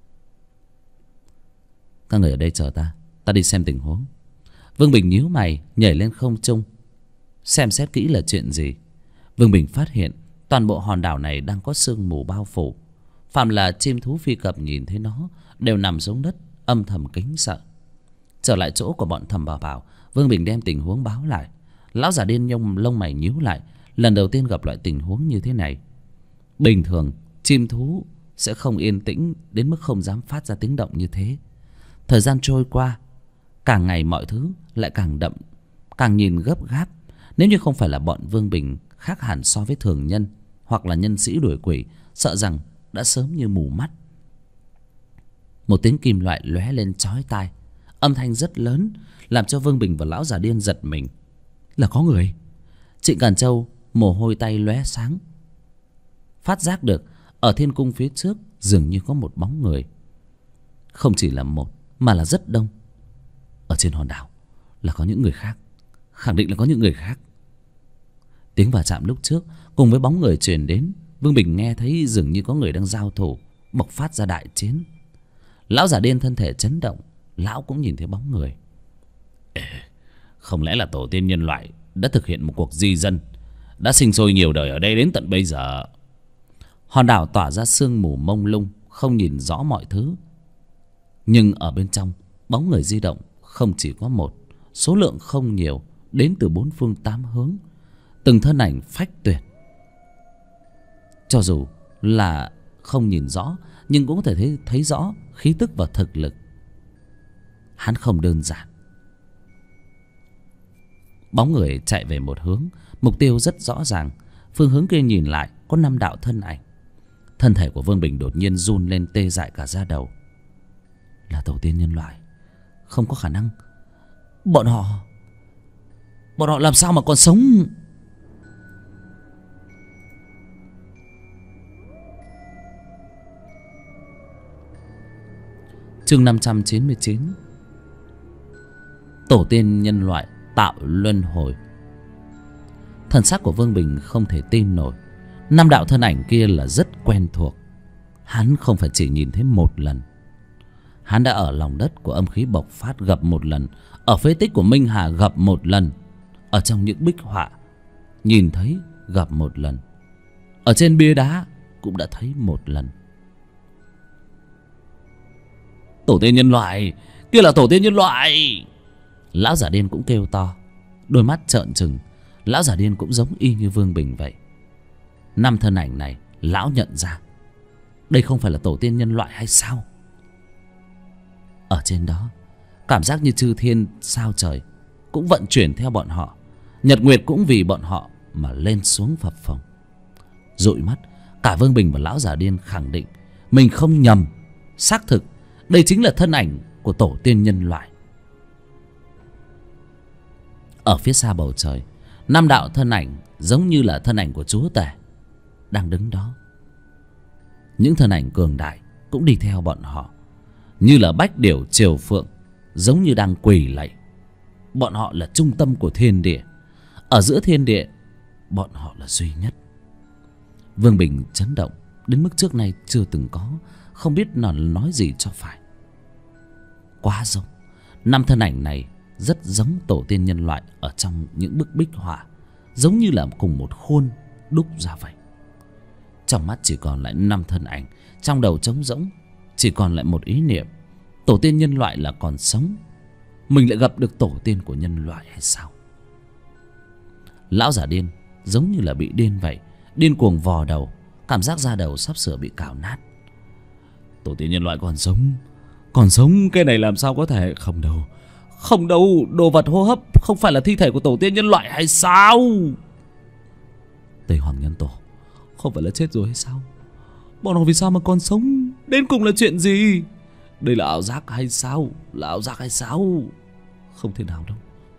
Các người ở đây chờ ta, ta đi xem tình huống. Vương Bình nhíu mày nhảy lên không trung, xem xét kỹ là chuyện gì. Vương Bình phát hiện toàn bộ hòn đảo này đang có sương mù bao phủ. Phàm là chim thú phi cập nhìn thấy nó đều nằm xuống đất âm thầm kính sợ. Trở lại chỗ của bọn Thẩm Bà Bảo, Vương Bình đem tình huống báo lại. Lão già điên nhông lông mày nhíu lại, lần đầu tiên gặp loại tình huống như thế này. Bình thường chim thú sẽ không yên tĩnh đến mức không dám phát ra tiếng động như thế. Thời gian trôi qua, càng ngày mọi thứ lại càng đậm, càng nhìn gấp gáp. Nếu như không phải là bọn Vương Bình khác hẳn so với thường nhân hoặc là nhân sĩ đuổi quỷ, sợ rằng đã sớm như mù mắt. Một tiếng kim loại lóe lên chói tai, âm thanh rất lớn, làm cho Vương Bình và lão già điên giật mình. Là có người. Trịnh Càn Châu mồ hôi tay lóe sáng, phát giác được ở thiên cung phía trước dường như có một bóng người. Không chỉ là một mà là rất đông. Ở trên hòn đảo là có những người khác, khẳng định là có những người khác. Tiếng va chạm lúc trước cùng với bóng người truyền đến, Vương Bình nghe thấy dường như có người đang giao thủ, bộc phát ra đại chiến. Lão già điên thân thể chấn động, lão cũng nhìn thấy bóng người. Không lẽ là tổ tiên nhân loại đã thực hiện một cuộc di dân, đã sinh sôi nhiều đời ở đây đến tận bây giờ. Hòn đảo tỏa ra sương mù mông lung, không nhìn rõ mọi thứ. Nhưng ở bên trong, bóng người di động không chỉ có một, số lượng không nhiều, đến từ bốn phương tám hướng, từng thân ảnh phách tuyệt. Cho dù là không nhìn rõ, nhưng cũng có thể thấy rõ khí tức và thực lực. hắn không đơn giản. Bóng người chạy về một hướng, mục tiêu rất rõ ràng. Phương hướng kia nhìn lại có 5 đạo thân ảnh. Thân thể của Vương Bình đột nhiên run lên, tê dại cả da đầu. Là tổ tiên nhân loại. Không có khả năng. Bọn họ làm sao mà còn sống? Chương 599. Tổ tiên nhân loại tạo luân hồi. Thần sắc của Vương Bình không thể tin nổi. 5 đạo thân ảnh kia là rất quen thuộc. Hắn không phải chỉ nhìn thấy một lần. Hắn đã ở lòng đất của âm khí bộc phát gặp một lần, ở phế tích của Minh Hà gặp một lần, ở trong những bích họa nhìn thấy gặp một lần, ở trên bia đá cũng đã thấy một lần. Tổ tiên nhân loại, kia là tổ tiên nhân loại! Lão giả điên cũng kêu to, đôi mắt trợn trừng. Lão giả điên cũng giống y như Vương Bình vậy. 5 thân ảnh này lão nhận ra. Đây không phải là tổ tiên nhân loại hay sao? Ở trên đó, cảm giác như chư thiên sao trời cũng vận chuyển theo bọn họ. Nhật nguyệt cũng vì bọn họ mà lên xuống phập phồng. Dụi mắt, cả Vương Bình và lão giả điên khẳng định mình không nhầm. Xác thực đây chính là thân ảnh của tổ tiên nhân loại. Ở phía xa bầu trời, 5 đạo thân ảnh giống như là thân ảnh của chúa tể đang đứng đó. Những thân ảnh cường đại cũng đi theo bọn họ, như là bách điểu triều phượng, giống như đang quỳ lạy. Bọn họ là trung tâm của thiên địa. Ở giữa thiên địa, bọn họ là duy nhất. Vương Bình chấn động đến mức trước nay chưa từng có, không biết nói gì cho phải. Quá giống. 5 thân ảnh này rất giống tổ tiên nhân loại ở trong những bức bích họa, giống như là cùng một khuôn đúc ra vậy. Trong mắt chỉ còn lại 5 thân ảnh, trong đầu trống rỗng, chỉ còn lại một ý niệm: tổ tiên nhân loại là còn sống. Mình lại gặp được tổ tiên của nhân loại hay sao? Lão giả điên giống như là bị điên vậy, điên cuồng vò đầu, cảm giác da đầu sắp sửa bị cào nát. Tổ tiên nhân loại còn sống, cái này làm sao có thể? Không đâu, đồ vật hô hấp không phải là thi thể của tổ tiên nhân loại hay sao? Tây Hoàng Nhân Tổ không phải là chết rồi hay sao? Bọn họ vì sao mà còn sống? Đến cùng là chuyện gì? Đây là ảo giác hay sao? Là ảo giác hay sao? Không thể nào đâu.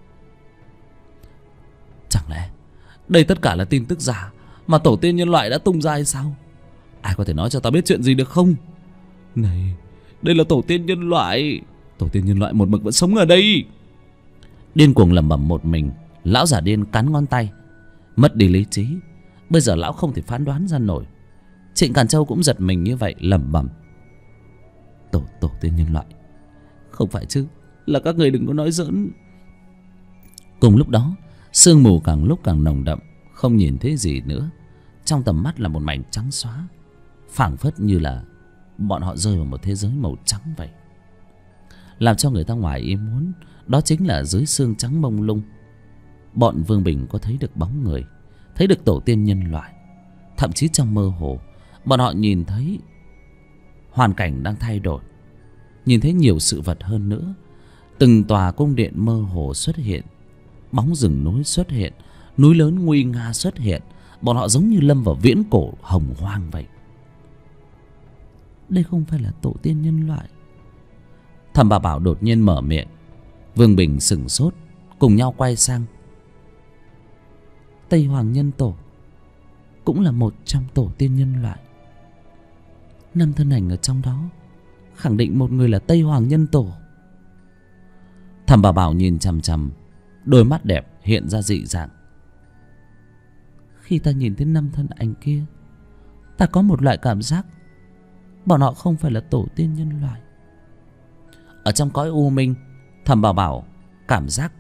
Chẳng lẽ đây tất cả là tin tức giả mà tổ tiên nhân loại đã tung ra hay sao? Ai có thể nói cho ta biết chuyện gì được không? Này, đây là tổ tiên nhân loại. Tổ tiên nhân loại một mực vẫn sống ở đây. Điên cuồng lẩm bẩm một mình, lão giả điên cắn ngón tay, mất đi lý trí. Bây giờ lão không thể phán đoán ra nổi. Trịnh Càn Châu cũng giật mình như vậy, lẩm bẩm: Tổ tiên nhân loại. Không phải chứ? Là các người đừng có nói giỡn. Cùng lúc đó, sương mù càng lúc càng nồng đậm, không nhìn thấy gì nữa. Trong tầm mắt là một mảnh trắng xóa, phảng phất như là bọn họ rơi vào một thế giới màu trắng vậy. Làm cho người ta ngoài ý muốn, đó chính là dưới sương trắng mông lung, bọn Vương Bình có thấy được bóng người, thấy được tổ tiên nhân loại. Thậm chí trong mơ hồ, bọn họ nhìn thấy hoàn cảnh đang thay đổi, nhìn thấy nhiều sự vật hơn nữa. Từng tòa cung điện mơ hồ xuất hiện, bóng rừng núi xuất hiện, núi lớn nguy nga xuất hiện. Bọn họ giống như lâm vào viễn cổ hồng hoang vậy. Đây không phải là tổ tiên nhân loại. Thẩm Bà Bảo đột nhiên mở miệng. Vương Bình sửng sốt, cùng nhau quay sang. Tây Hoàng Nhân Tổ cũng là một trong tổ tiên nhân loại. 5 thân ảnh ở trong đó khẳng định một người là Tây Hoàng Nhân Tổ. Thẩm Bà Bảo nhìn chằm chằm, đôi mắt đẹp hiện ra dị dạng. Khi ta nhìn thấy 5 thân ảnh kia, ta có một loại cảm giác bọn họ không phải là tổ tiên nhân loại. Ở trong cõi u minh, Thẩm Bảo Bảo cảm giác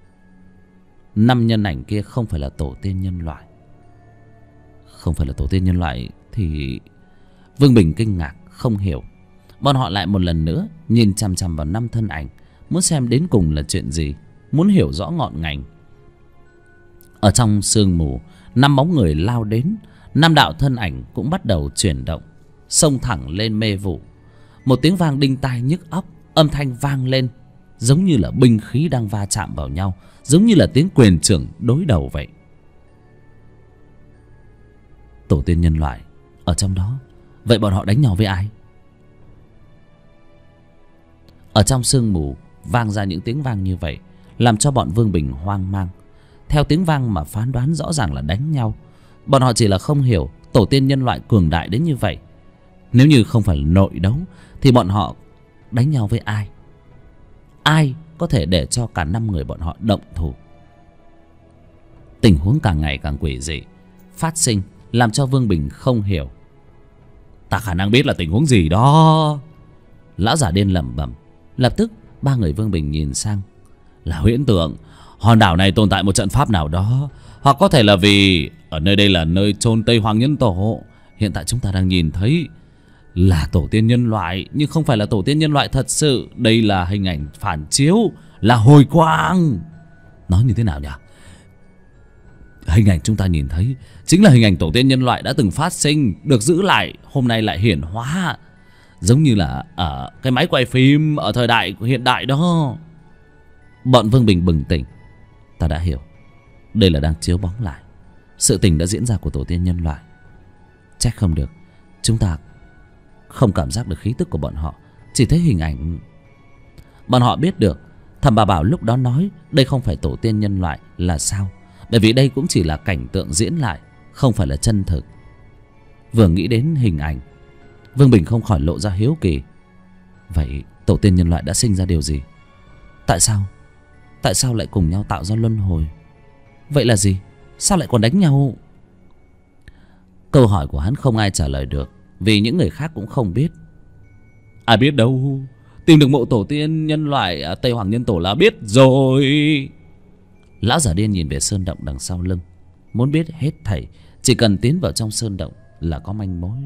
5 nhân ảnh kia không phải là tổ tiên nhân loại. Không phải là tổ tiên nhân loại thì... Vương Bình kinh ngạc không hiểu. Bọn họ lại một lần nữa nhìn chằm chằm vào 5 thân ảnh, muốn xem đến cùng là chuyện gì, muốn hiểu rõ ngọn ngành. Ở trong sương mù, 5 bóng người lao đến. 5 đạo thân ảnh cũng bắt đầu chuyển động, xông thẳng lên mê vụ. Một tiếng vang đinh tai nhức óc, âm thanh vang lên, giống như là binh khí đang va chạm vào nhau, giống như là tiếng quyền trưởng đối đầu vậy. Tổ tiên nhân loại ở trong đó, vậy bọn họ đánh nhau với ai? Ở trong sương mù vang ra những tiếng vang như vậy, làm cho bọn Vương Bình hoang mang. Theo tiếng vang mà phán đoán rõ ràng là đánh nhau. Bọn họ chỉ là không hiểu tổ tiên nhân loại cường đại đến như vậy. Nếu như không phải là nội đấu thì bọn họ đánh nhau với ai? Ai có thể để cho cả 5 người bọn họ động thủ? Tình huống càng ngày càng quỷ dị phát sinh, làm cho Vương Bình không hiểu. Ta khả năng biết là tình huống gì đó. Lão giả điên lẩm bẩm. Lập tức 3 người Vương Bình nhìn sang. Là huyễn tượng. Hòn đảo này tồn tại một trận pháp nào đó, hoặc có thể là vì ở nơi đây là nơi chôn Tây Hoàng Nhân Tổ. Hiện tại chúng ta đang nhìn thấy là tổ tiên nhân loại, nhưng không phải là tổ tiên nhân loại thật sự. Đây là hình ảnh phản chiếu, là hồi quang. Nói như thế nào nhỉ? Hình ảnh chúng ta nhìn thấy chính là hình ảnh tổ tiên nhân loại đã từng phát sinh, được giữ lại, hôm nay lại hiển hóa, giống như là ở cái máy quay phim ở thời đại hiện đại đó. Bọn Vương Bình bừng tỉnh. Ta đã hiểu, đây là đang chiếu bóng lại sự tình đã diễn ra của tổ tiên nhân loại. Trách không được chúng ta không cảm giác được khí tức của bọn họ, chỉ thấy hình ảnh. Bọn họ biết được Thẩm Bà Bảo lúc đó nói đây không phải tổ tiên nhân loại là sao, bởi vì đây cũng chỉ là cảnh tượng diễn lại, không phải là chân thực. Vừa nghĩ đến hình ảnh, Vương Bình không khỏi lộ ra hiếu kỳ. Vậy tổ tiên nhân loại đã sinh ra điều gì? Tại sao lại cùng nhau tạo ra luân hồi? Vậy là gì? Sao lại còn đánh nhau? Câu hỏi của hắn không ai trả lời được, vì những người khác cũng không biết. Ai biết đâu, tìm được mộ tổ tiên nhân loại Tây Hoàng Nhân Tổ là biết rồi. Lão giả điên nhìn về sơn động đằng sau lưng, muốn biết hết thảy. Chỉ cần tiến vào trong sơn động là có manh mối.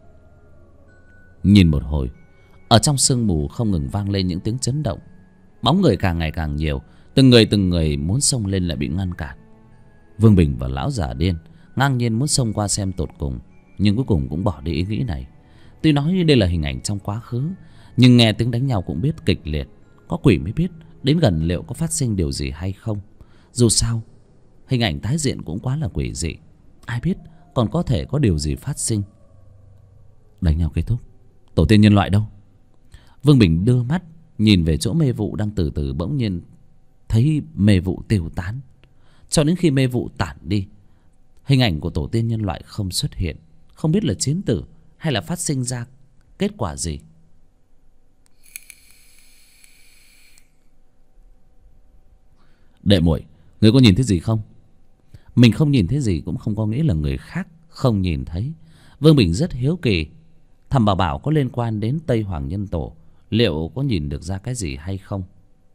Nhìn một hồi, ở trong sương mù không ngừng vang lên những tiếng chấn động. Bóng người càng ngày càng nhiều, từng người muốn xông lên lại bị ngăn cản. Vương Bình và lão giả điên ngang nhiên muốn xông qua xem tột cùng, nhưng cuối cùng cũng bỏ đi ý nghĩ này. Tuy nói đây là hình ảnh trong quá khứ, nhưng nghe tiếng đánh nhau cũng biết kịch liệt. Có quỷ mới biết đến gần liệu có phát sinh điều gì hay không. Dù sao hình ảnh tái diện cũng quá là quỷ dị, ai biết còn có thể có điều gì phát sinh. Đánh nhau kết thúc, tổ tiên nhân loại đâu? Vương Bình đưa mắt nhìn về chỗ mê vụ đang từ từ, bỗng nhiên thấy mê vụ tiêu tán. Cho đến khi mê vụ tản đi, hình ảnh của tổ tiên nhân loại không xuất hiện. Không biết là chiến tử hay là phát sinh ra kết quả gì. Đệ muội, người có nhìn thấy gì không? Mình không nhìn thấy gì cũng không có nghĩa là người khác không nhìn thấy. Vương Bình rất hiếu kỳ Thẩm Bảo Bảo có liên quan đến Tây Hoàng Nhân Tổ, liệu có nhìn được ra cái gì hay không?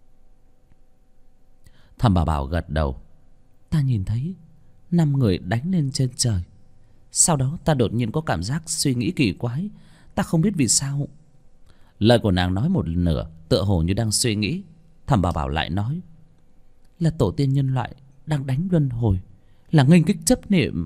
Thẩm Bảo Bảo gật đầu. Ta nhìn thấy 5 người đánh lên trên trời. Sau đó ta đột nhiên có cảm giác suy nghĩ kỳ quái. Ta không biết vì sao. Lời của nàng nói một nửa, tựa hồ như đang suy nghĩ. Thẩm Bảo Bảo lại nói là tổ tiên nhân loại đang đánh luân hồi, là nghênh kích chấp niệm.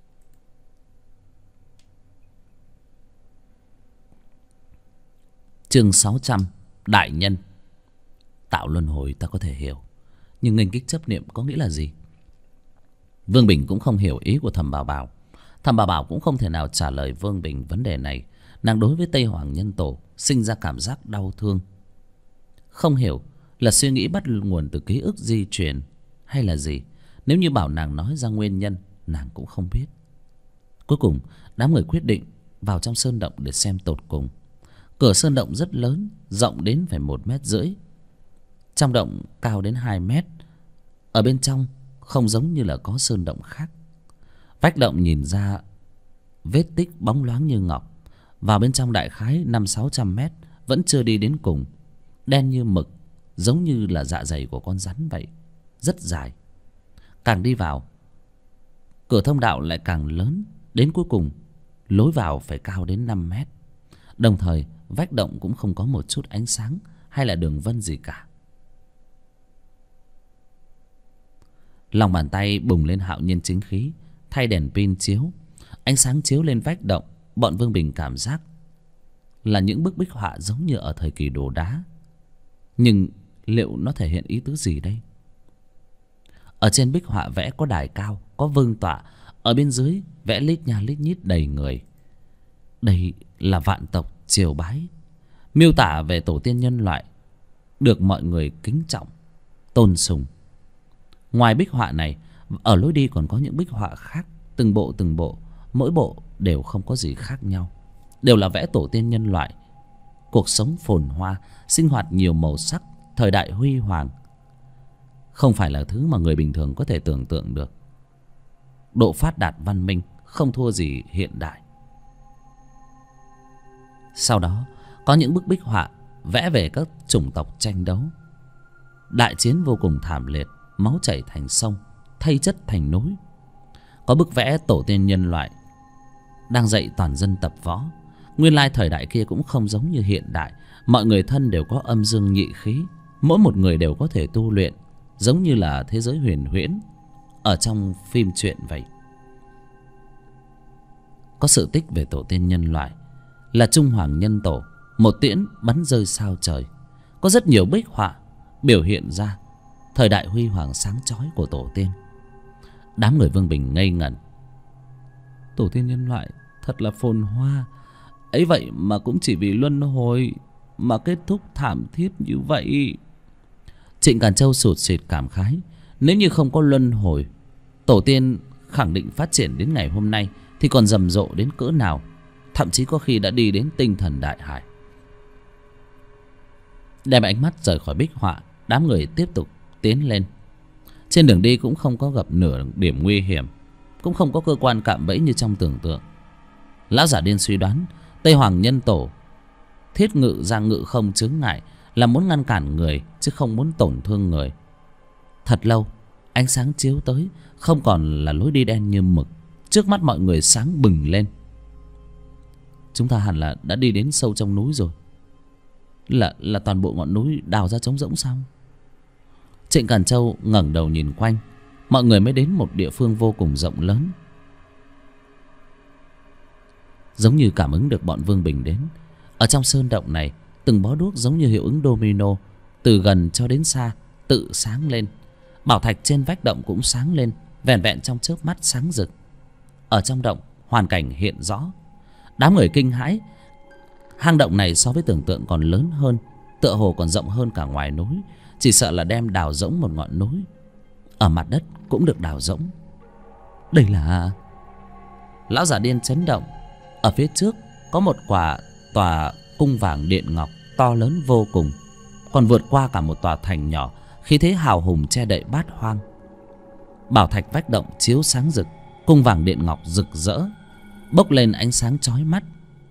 Chương 600 Đại Nhân. Tạo luân hồi ta có thể hiểu, nhưng nghênh kích chấp niệm có nghĩa là gì? Vương Bình cũng không hiểu ý của Thẩm Bảo Bảo. Thẩm Bảo Bảo cũng không thể nào trả lời Vương Bình vấn đề này. Nàng đối với Tây Hoàng Nhân Tổ sinh ra cảm giác đau thương. Không hiểu là suy nghĩ bắt nguồn từ ký ức di truyền hay là gì. Nếu như bảo nàng nói ra nguyên nhân, nàng cũng không biết. Cuối cùng đám người quyết định vào trong sơn động để xem tột cùng. Cửa sơn động rất lớn, rộng đến phải 1,5 mét. Trong động cao đến 2 mét. Ở bên trong không giống như là có sơn động khác. Vách động nhìn ra vết tích bóng loáng như ngọc. Vào bên trong đại khái 500-600 mét, vẫn chưa đi đến cùng. Đen như mực, giống như là dạ dày của con rắn vậy, rất dài. Càng đi vào, cửa thông đạo lại càng lớn. Đến cuối cùng lối vào phải cao đến 5 mét. Đồng thời vách động cũng không có một chút ánh sáng hay là đường vân gì cả. Lòng bàn tay bùng lên hạo nhiên chính khí, thay đèn pin chiếu. Ánh sáng chiếu lên vách động, bọn Vương Bình cảm giác là những bức bích họa giống như ở thời kỳ đồ đá, nhưng liệu nó thể hiện ý tứ gì đây? Ở trên bích họa vẽ có đài cao, có vương tọa. Ở bên dưới vẽ lít nha lít nhít đầy người. Đây là vạn tộc triều bái, miêu tả về tổ tiên nhân loại được mọi người kính trọng, tôn sùng. Ngoài bích họa này, ở lối đi còn có những bích họa khác, từng bộ, mỗi bộ đều không có gì khác nhau, đều là vẽ tổ tiên nhân loại, cuộc sống phồn hoa, sinh hoạt nhiều màu sắc, thời đại huy hoàng. Không phải là thứ mà người bình thường có thể tưởng tượng được. Độ phát đạt văn minh không thua gì hiện đại. Sau đó có những bức bích họa vẽ về các chủng tộc tranh đấu, đại chiến vô cùng thảm liệt, máu chảy thành sông, thây chất thành núi. Có bức vẽ tổ tiên nhân loại đang dạy toàn dân tập võ. Nguyên lai thời đại kia cũng không giống như hiện đại, mọi người thân đều có âm dương nhị khí, mỗi một người đều có thể tu luyện, giống như là thế giới huyền huyễn ở trong phim truyện vậy. Có sự tích về tổ tiên nhân loại là Trung Hoàng Nhân Tổ, một tiễn bắn rơi sao trời. Có rất nhiều bích họa biểu hiện ra thời đại huy hoàng sáng chói của tổ tiên. Đám người Vương Bình ngây ngẩn. Tổ tiên nhân loại thật là phồn hoa, ấy vậy mà cũng chỉ vì luân hồi mà kết thúc thảm thiết như vậy. Trịnh Càn Châu sụt sịt cảm khái. Nếu như không có luân hồi, tổ tiên khẳng định phát triển đến ngày hôm nay thì còn rầm rộ đến cỡ nào, thậm chí có khi đã đi đến tinh thần đại hải. Đem ánh mắt rời khỏi bích họa, đám người tiếp tục tiến lên. Trên đường đi cũng không có gặp nửa điểm nguy hiểm, cũng không có cơ quan cạm bẫy như trong tưởng tượng. Lão giả điên suy đoán Tây Hoàng Nhân Tổ thiết ngự ra ngự không chướng ngại là muốn ngăn cản người chứ không muốn tổn thương người. Thật lâu ánh sáng chiếu tới, không còn là lối đi đen như mực, trước mắt mọi người sáng bừng lên. Chúng ta hẳn là đã đi đến sâu trong núi rồi. Là toàn bộ ngọn núi đào ra trống rỗng sao? Trịnh Càn Châu ngẩng đầu nhìn quanh. Mọi người mới đến một địa phương vô cùng rộng lớn. Giống như cảm ứng được bọn Vương Bình đến. Ở trong sơn động này, từng bó đuốc giống như hiệu ứng domino, từ gần cho đến xa tự sáng lên. Bảo thạch trên vách động cũng sáng lên, vẻn vẹn trong chớp mắt sáng rực. Ở trong động hoàn cảnh hiện rõ. Đám người kinh hãi. Hang động này so với tưởng tượng còn lớn hơn, tựa hồ còn rộng hơn cả ngoài núi. Chỉ sợ là đem đào rỗng một ngọn núi. Ở mặt đất cũng được đào rỗng. Đây là... Lão giả điên chấn động. Ở phía trước có một tòa cung vàng điện ngọc to lớn vô cùng, còn vượt qua cả một tòa thành nhỏ, khí thế hào hùng che đậy bát hoang. Bảo thạch vách động chiếu sáng rực, cung vàng điện ngọc rực rỡ, bốc lên ánh sáng chói mắt.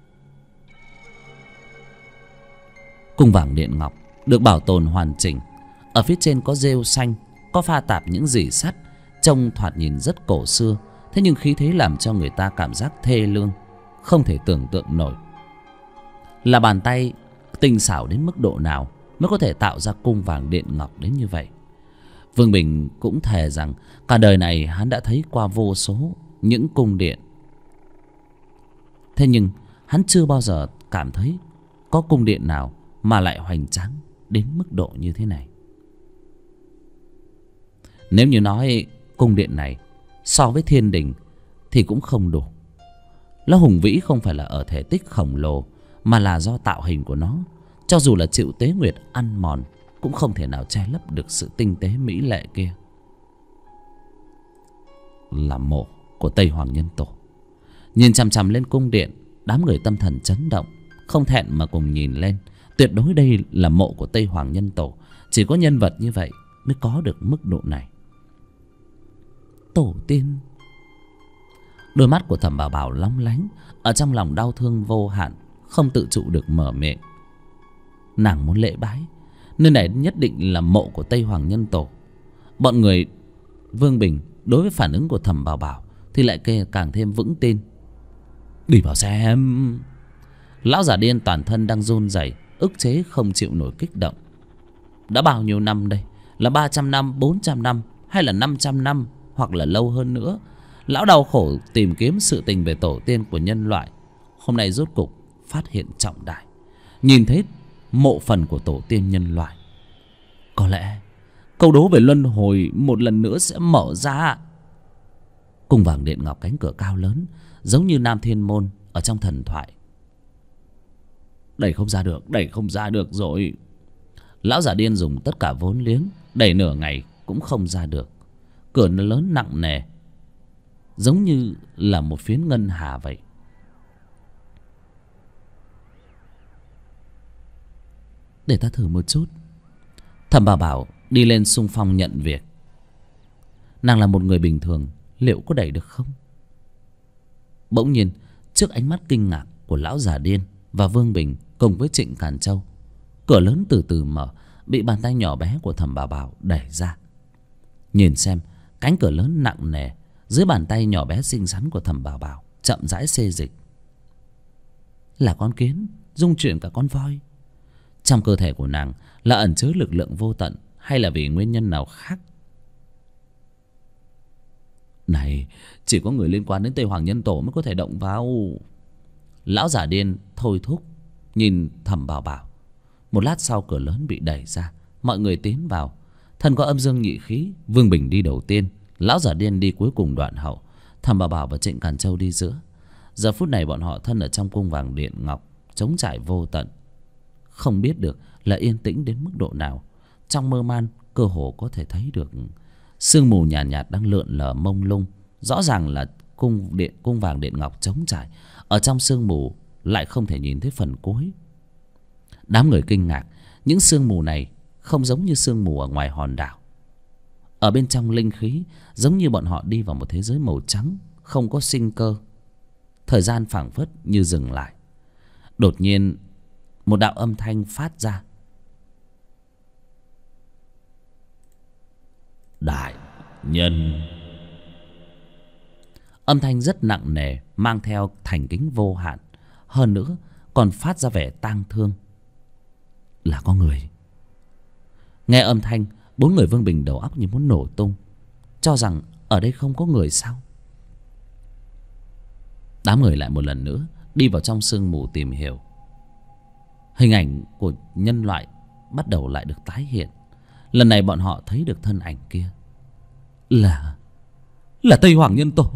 Cung vàng điện ngọc được bảo tồn hoàn chỉnh. Ở phía trên có rêu xanh, có pha tạp những rỉ sắt, trông thoạt nhìn rất cổ xưa. Thế nhưng khí thế làm cho người ta cảm giác thê lương, không thể tưởng tượng nổi. Là bàn tay tinh xảo đến mức độ nào mới có thể tạo ra cung vàng điện ngọc đến như vậy? Vương Bình cũng thề rằng cả đời này hắn đã thấy qua vô số những cung điện, thế nhưng hắn chưa bao giờ cảm thấy có cung điện nào mà lại hoành tráng đến mức độ như thế này. Nếu như nói cung điện này so với thiên đình thì cũng không đủ. Nó hùng vĩ không phải là ở thể tích khổng lồ, mà là do tạo hình của nó. Cho dù là chịu tế nguyệt ăn mòn cũng không thể nào che lấp được sự tinh tế mỹ lệ kia. Là mộ của Tây Hoàng Nhân Tổ. Nhìn chằm chằm lên cung điện, đám người tâm thần chấn động, không thẹn mà cùng nhìn lên. Tuyệt đối đây là mộ của Tây Hoàng Nhân Tổ. Chỉ có nhân vật như vậy mới có được mức độ này. Tổ tiên. Đôi mắt của Thẩm Bảo Bảo long lánh, ở trong lòng đau thương vô hạn, không tự trụ được mở miệng. Nàng muốn lễ bái, nơi này nhất định là mộ của Tây Hoàng Nhân Tổ. Bọn người Vương Bình đối với phản ứng của Thẩm Bảo Bảo thì lại càng thêm vững tin. Đi vào xem. Lão giả điên toàn thân đang run rẩy, ức chế không chịu nổi kích động. Đã bao nhiêu năm đây? Là 300 năm, 400 năm, hay là 500 năm, hoặc là lâu hơn nữa? Lão đau khổ tìm kiếm sự tình về tổ tiên của nhân loại. Hôm nay rốt cục phát hiện trọng đại, nhìn thấy mộ phần của tổ tiên nhân loại. Có lẽ câu đố về luân hồi một lần nữa sẽ mở ra. Cung vàng điện ngọc cánh cửa cao lớn, giống như Nam Thiên Môn ở trong thần thoại. Đẩy không ra được, đẩy không ra được rồi. Lão già điên dùng tất cả vốn liếng đẩy nửa ngày cũng không ra được. Cửa nó lớn nặng nề, giống như là một phiến ngân hà vậy. Để ta thử một chút. Thẩm Bảo Bảo đi lên xung phong nhận việc. Nàng là một người bình thường, liệu có đẩy được không? Bỗng nhiên, trước ánh mắt kinh ngạc của lão già điên và Vương Bình cùng với Trịnh Càn Châu, cửa lớn từ từ mở, bị bàn tay nhỏ bé của Thẩm Bảo Bảo đẩy ra. Nhìn xem, cánh cửa lớn nặng nề dưới bàn tay nhỏ bé xinh xắn của Thẩm Bảo Bảo chậm rãi xê dịch. Là con kiến dung chuyển cả con voi. Trong cơ thể của nàng là ẩn chứa lực lượng vô tận, hay là vì nguyên nhân nào khác? Này, chỉ có người liên quan đến Tây Hoàng Nhân Tổ mới có thể động vào. Lão giả điên thôi thúc nhìn Thẩm Bảo Bảo. Một lát sau, cửa lớn bị đẩy ra, mọi người tiến vào. Thân có âm dương nhị khí, Vương Bình đi đầu tiên, lão giả điên đi cuối cùng đoạn hậu, Thẩm Bảo Bảo và Trịnh Càn Châu đi giữa. Giờ phút này bọn họ thân ở trong cung vàng điện ngọc trống trải vô tận, không biết được là yên tĩnh đến mức độ nào. Trong mơ man, cơ hồ có thể thấy được sương mù nhàn nhạt đang lượn lờ mông lung. Rõ ràng là cung vàng điện ngọc trống trải, ở trong sương mù lại không thể nhìn thấy phần cuối. Đám người kinh ngạc, những sương mù này không giống như sương mù ở ngoài hòn đảo. Ở bên trong linh khí giống như bọn họ đi vào một thế giới màu trắng, không có sinh cơ. Thời gian phảng phất như dừng lại. Đột nhiên, một đạo âm thanh phát ra. Đại nhân. Âm thanh rất nặng nề, mang theo thành kính vô hạn, hơn nữa còn phát ra vẻ tang thương. Là có người. Nghe âm thanh, bốn người Vương Bình đầu óc như muốn nổ tung, cho rằng ở đây không có người sao. Đám người lại một lần nữa đi vào trong sương mù tìm hiểu. Hình ảnh của nhân loại bắt đầu lại được tái hiện. Lần này bọn họ thấy được thân ảnh kia. Là Tây Hoàng Nhân Tổ.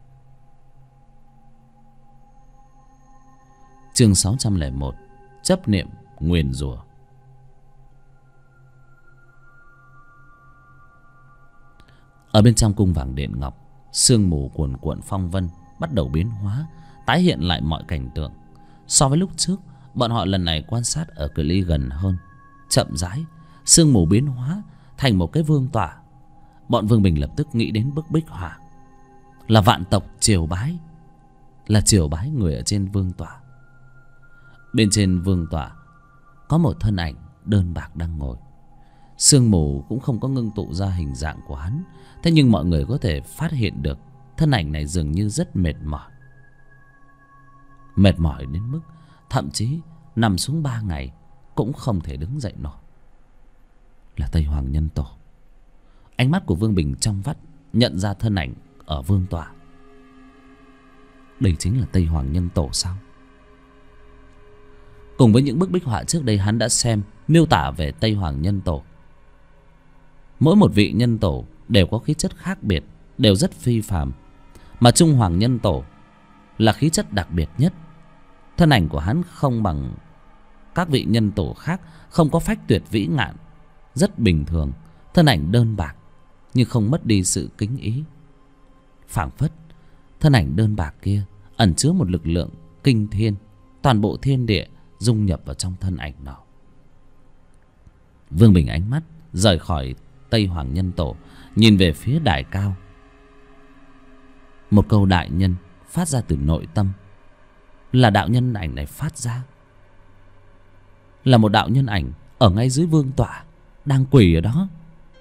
Chương 601, chấp niệm nguyền rủa. Ở bên trong cung vàng điện ngọc, sương mù cuồn cuộn phong vân bắt đầu biến hóa, tái hiện lại mọi cảnh tượng. So với lúc trước, bọn họ lần này quan sát ở cự ly gần hơn. Chậm rãi, sương mù biến hóa thành một cái vương tọa. Bọn Vương Bình lập tức nghĩ đến bức bích họa, là vạn tộc triều bái, là triều bái người ở trên vương tọa. Bên trên vương tọa có một thân ảnh đơn bạc đang ngồi. Sương mù cũng không có ngưng tụ ra hình dạng của hắn, thế nhưng mọi người có thể phát hiện được thân ảnh này dường như rất mệt mỏi. Mệt mỏi đến mức thậm chí nằm xuống 3 ngày cũng không thể đứng dậy nổi. Là Tây Hoàng Nhân Tổ. Ánh mắt của Vương Bình trong vắt nhận ra thân ảnh ở vương tọa. Đây chính là Tây Hoàng Nhân Tổ sao? Cùng với những bức bích họa trước đây hắn đã xem miêu tả về Tây Hoàng Nhân Tổ, mỗi một vị nhân tổ đều có khí chất khác biệt, đều rất phi phàm. Mà Trung Hoàng Nhân Tổ là khí chất đặc biệt nhất. Thân ảnh của hắn không bằng các vị nhân tổ khác, không có phách tuyệt vĩ ngạn, rất bình thường. Thân ảnh đơn bạc nhưng không mất đi sự kính ý. Phảng phất thân ảnh đơn bạc kia ẩn chứa một lực lượng kinh thiên, toàn bộ thiên địa dung nhập vào trong thân ảnh đó. Vương Bình ánh mắt rời khỏi Tây Hoàng Nhân Tổ, nhìn về phía đài cao. Một câu đại nhân phát ra từ nội tâm. Là đạo nhân ảnh này phát ra, là một đạo nhân ảnh ở ngay dưới vương tọa, đang quỳ ở đó.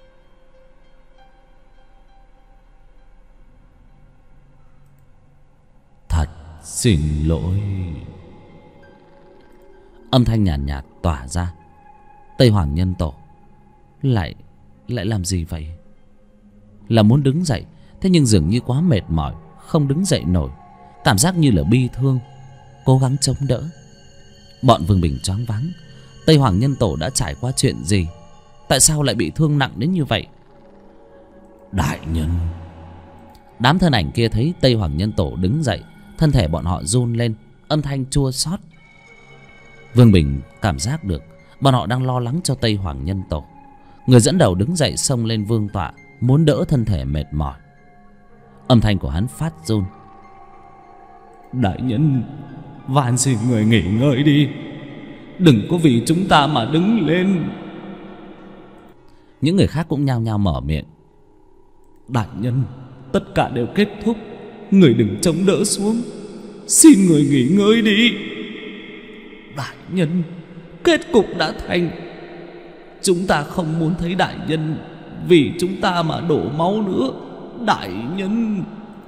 Thật xin lỗi. Âm thanh nhàn nhạt tỏa ra. Tây Hoàng Nhân Tổ lại làm gì vậy? Là muốn đứng dậy, thế nhưng dường như quá mệt mỏi, không đứng dậy nổi. Cảm giác như là bi thương, cố gắng chống đỡ. Bọn Vương Bình choáng váng. Tây Hoàng Nhân Tổ đã trải qua chuyện gì? Tại sao lại bị thương nặng đến như vậy? Đại nhân. Đám thân ảnh kia thấy Tây Hoàng Nhân Tổ đứng dậy, thân thể bọn họ run lên, âm thanh chua xót. Vương Bình cảm giác được bọn họ đang lo lắng cho Tây Hoàng Nhân Tổ. Người dẫn đầu đứng dậy xông lên vương tọa, muốn đỡ thân thể mệt mỏi. Âm thanh của hắn phát run. Đại nhân, van xin người nghỉ ngơi đi, đừng có vì chúng ta mà đứng lên. Những người khác cũng nhao nhao mở miệng. Đại nhân, tất cả đều kết thúc, người đừng chống đỡ xuống, xin người nghỉ ngơi đi. Đại nhân, kết cục đã thành, chúng ta không muốn thấy đại nhân vì chúng ta mà đổ máu nữa. Đại nhân.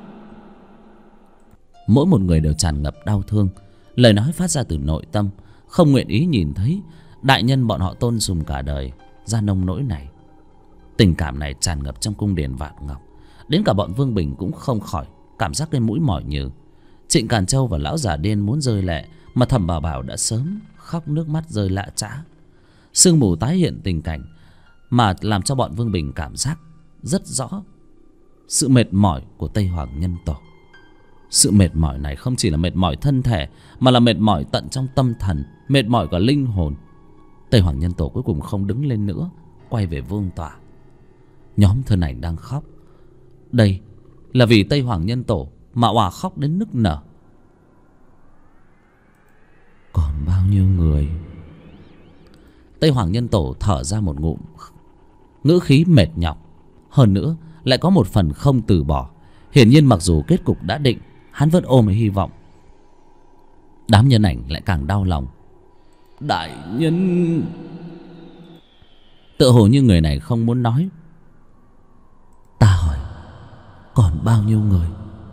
Mỗi một người đều tràn ngập đau thương, lời nói phát ra từ nội tâm, không nguyện ý nhìn thấy đại nhân bọn họ tôn sùng cả đời ra nông nỗi này. Tình cảm này tràn ngập trong cung điện Vạn Ngọc, đến cả bọn Vương Bình cũng không khỏi cảm giác cái mũi mỏi nhừ. Trịnh Càn Châu và lão già điên muốn rơi lệ, mà Thẩm Bảo Bảo đã sớm khóc nước mắt rơi lạ chã. Sương mù tái hiện tình cảnh mà làm cho bọn Vương Bình cảm giác rất rõ sự mệt mỏi của Tây Hoàng Nhân Tổ. Sự mệt mỏi này không chỉ là mệt mỏi thân thể, mà là mệt mỏi tận trong tâm thần, mệt mỏi cả linh hồn. Tây Hoàng Nhân Tổ cuối cùng không đứng lên nữa, quay về vương tọa. Nhóm thân ảnh đang khóc. Đây là vì Tây Hoàng Nhân Tổ mà òa khóc đến nức nở. Còn bao nhiêu người? Tây Hoàng Nhân Tổ thở ra một ngụm, ngữ khí mệt nhọc, hơn nữa lại có một phần không từ bỏ. Hiển nhiên mặc dù kết cục đã định, hắn vẫn ôm hy vọng. Đám nhân ảnh lại càng đau lòng. Đại nhân. Tựa hồ như người này không muốn nói. Ta hỏi, còn bao nhiêu người?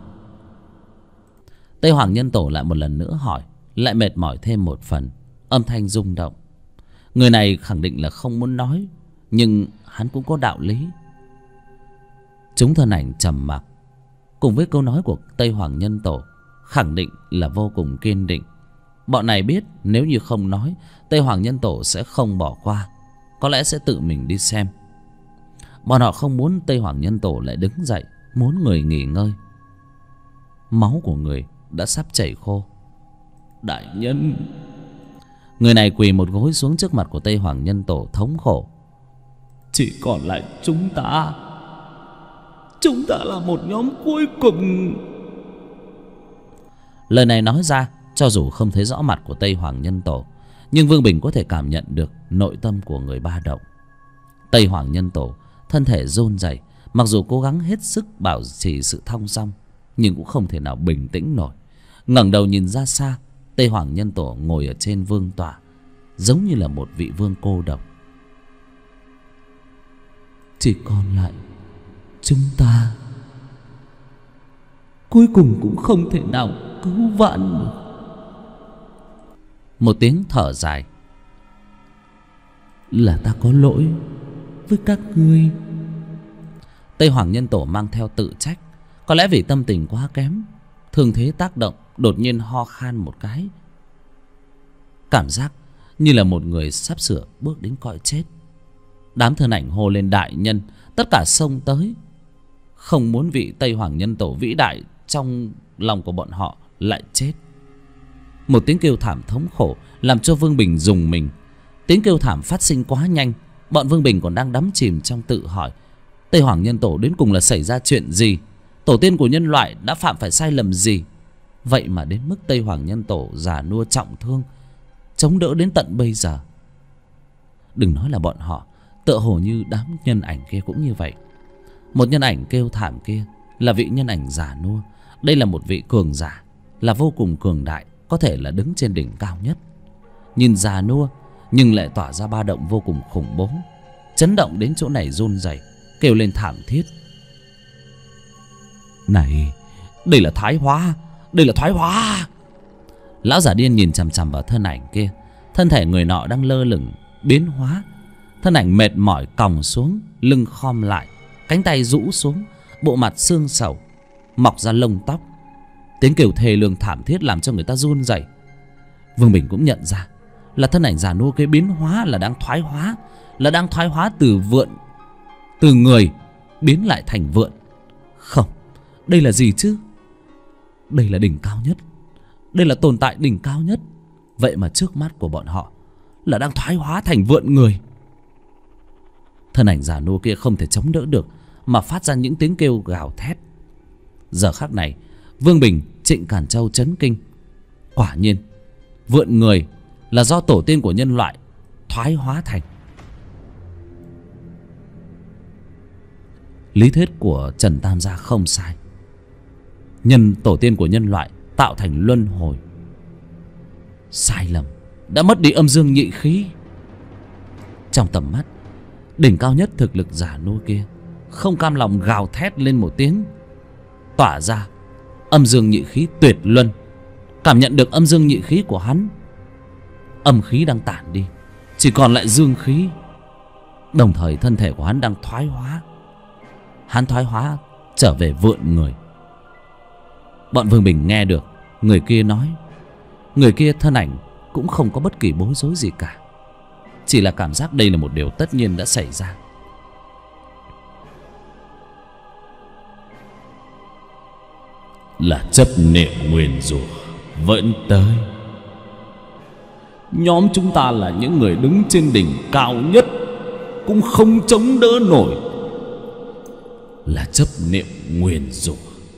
Tây Hoàng Nhân Tổ lại một lần nữa hỏi, lại mệt mỏi thêm một phần, âm thanh rung động. Người này khẳng định là không muốn nói, nhưng hắn cũng có đạo lý. Chúng thân ảnh trầm mặc, cùng với câu nói của Tây Hoàng Nhân Tổ khẳng định là vô cùng kiên định. Bọn này biết nếu như không nói, Tây Hoàng Nhân Tổ sẽ không bỏ qua, có lẽ sẽ tự mình đi xem. Bọn họ không muốn Tây Hoàng Nhân Tổ lại đứng dậy, muốn người nghỉ ngơi. Máu của người đã sắp chảy khô. Đại nhân. Người này quỳ một gối xuống trước mặt của Tây Hoàng Nhân Tổ thống khổ. Chỉ còn lại chúng ta. Chúng ta là một nhóm cuối cùng. Lời này nói ra, cho dù không thấy rõ mặt của Tây Hoàng Nhân Tổ, nhưng Vương Bình có thể cảm nhận được nội tâm của người ba động. Tây Hoàng Nhân Tổ thân thể run rẩy, mặc dù cố gắng hết sức bảo trì sự thong dong, nhưng cũng không thể nào bình tĩnh nổi. Ngẩng đầu nhìn ra xa, Tây Hoàng Nhân Tổ ngồi ở trên vương tọa, giống như là một vị vương cô độc. Chỉ còn lại chúng ta, cuối cùng cũng không thể nào cứu vãn được. Một tiếng thở dài. Là ta có lỗi với các ngươi. Tây Hoàng Nhân Tổ mang theo tự trách, có lẽ vì tâm tình quá kém, thương thế tác động, đột nhiên ho khan một cái, cảm giác như là một người sắp sửa bước đến cõi chết. Đám thân ảnh hô lên đại nhân, tất cả xông tới, không muốn vị Tây Hoàng Nhân Tổ vĩ đại trong lòng của bọn họ lại chết. Một tiếng kêu thảm thống khổ làm cho Vương Bình rùng mình. Tiếng kêu thảm phát sinh quá nhanh, bọn Vương Bình còn đang đắm chìm trong tự hỏi Tây Hoàng Nhân Tổ đến cùng là xảy ra chuyện gì, tổ tiên của nhân loại đã phạm phải sai lầm gì, vậy mà đến mức Tây Hoàng Nhân Tổ già nua trọng thương, chống đỡ đến tận bây giờ. Đừng nói là bọn họ, tựa hồ như đám nhân ảnh kia cũng như vậy. Một nhân ảnh kêu thảm kia là vị nhân ảnh già nua. Đây là một vị cường giả, là vô cùng cường đại, có thể là đứng trên đỉnh cao nhất. Nhìn già nua nhưng lại tỏa ra ba động vô cùng khủng bố, chấn động đến chỗ này run rẩy, kêu lên thảm thiết. Này, đây là thái hóa, đây là thoái hóa. Lão giả điên nhìn chằm chằm vào thân ảnh kia. Thân thể người nọ đang lơ lửng biến hóa, thân ảnh mệt mỏi còng xuống, lưng khom lại, cánh tay rũ xuống, bộ mặt xương sầu, mọc ra lông tóc. Tiếng kêu thê lương thảm thiết làm cho người ta run rẩy. Vương Bình cũng nhận ra là thân ảnh già nua kia biến hóa là đang thoái hóa, là đang thoái hóa từ vượn, từ người biến lại thành vượn. Không, đây là gì chứ? Đây là đỉnh cao nhất, đây là tồn tại đỉnh cao nhất. Vậy mà trước mắt của bọn họ là đang thoái hóa thành vượn người. Thân ảnh già nua kia không thể chống đỡ được mà phát ra những tiếng kêu gào thét. Giờ khắc này, Vương Bình, Trịnh Càn Châu chấn kinh. Quả nhiên, vượn người là do tổ tiên của nhân loại thoái hóa thành. Lý thuyết của Trần Tam Gia không sai. Tổ tiên của nhân loại tạo thành luân hồi. Sai lầm, đã mất đi âm dương nhị khí. Trong tầm mắt, đỉnh cao nhất thực lực già nua kia không cam lòng gào thét lên một tiếng, tỏa ra âm dương nhị khí tuyệt luân. Cảm nhận được âm dương nhị khí của hắn, âm khí đang tản đi, chỉ còn lại dương khí. Đồng thời thân thể của hắn đang thoái hóa. Hắn thoái hóa trở về vượn người. Bọn Vương Bình nghe được người kia nói. Người kia thân ảnh cũng không có bất kỳ bối rối gì cả, chỉ là cảm giác đây là một điều tất nhiên đã xảy ra. Là chấp niệm nguyền rủa vẫn tới. Nhóm chúng ta là những người đứng trên đỉnh cao nhất, cũng không chống đỡ nổi. Là chấp niệm nguyền rủa,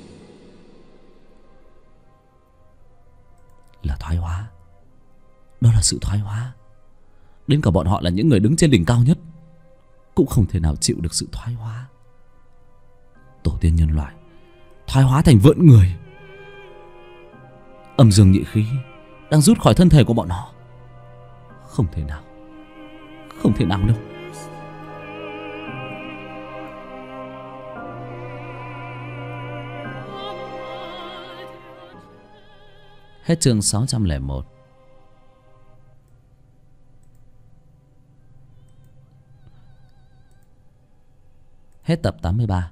là thoái hóa. Đó là sự thoái hóa. Đến cả bọn họ là những người đứng trên đỉnh cao nhất cũng không thể nào chịu được sự thoái hóa. Tổ tiên nhân loại thoái hóa thành vượn người. Âm dương nhị khí đang rút khỏi thân thể của bọn họ. Không thể nào, không thể nào đâu. Hết chương 601. Hết tập 83.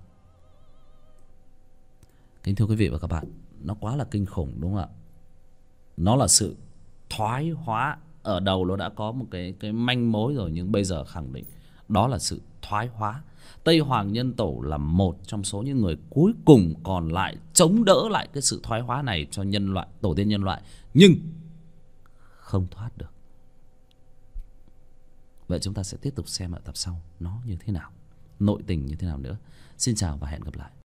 Kính thưa quý vị và các bạn, nó quá là kinh khủng đúng không ạ? Nó là sự thoái hóa. Ở đầu nó đã có một cái manh mối rồi, nhưng bây giờ khẳng định đó là sự thoái hóa. Tây Hoàng Nhân Tổ là một trong số những người cuối cùng còn lại chống đỡ lại cái sự thoái hóa này cho nhân loại, tổ tiên nhân loại, nhưng không thoát được. Vậy chúng ta sẽ tiếp tục xem ở tập sau nó như thế nào, nội tình như thế nào nữa. Xin chào và hẹn gặp lại.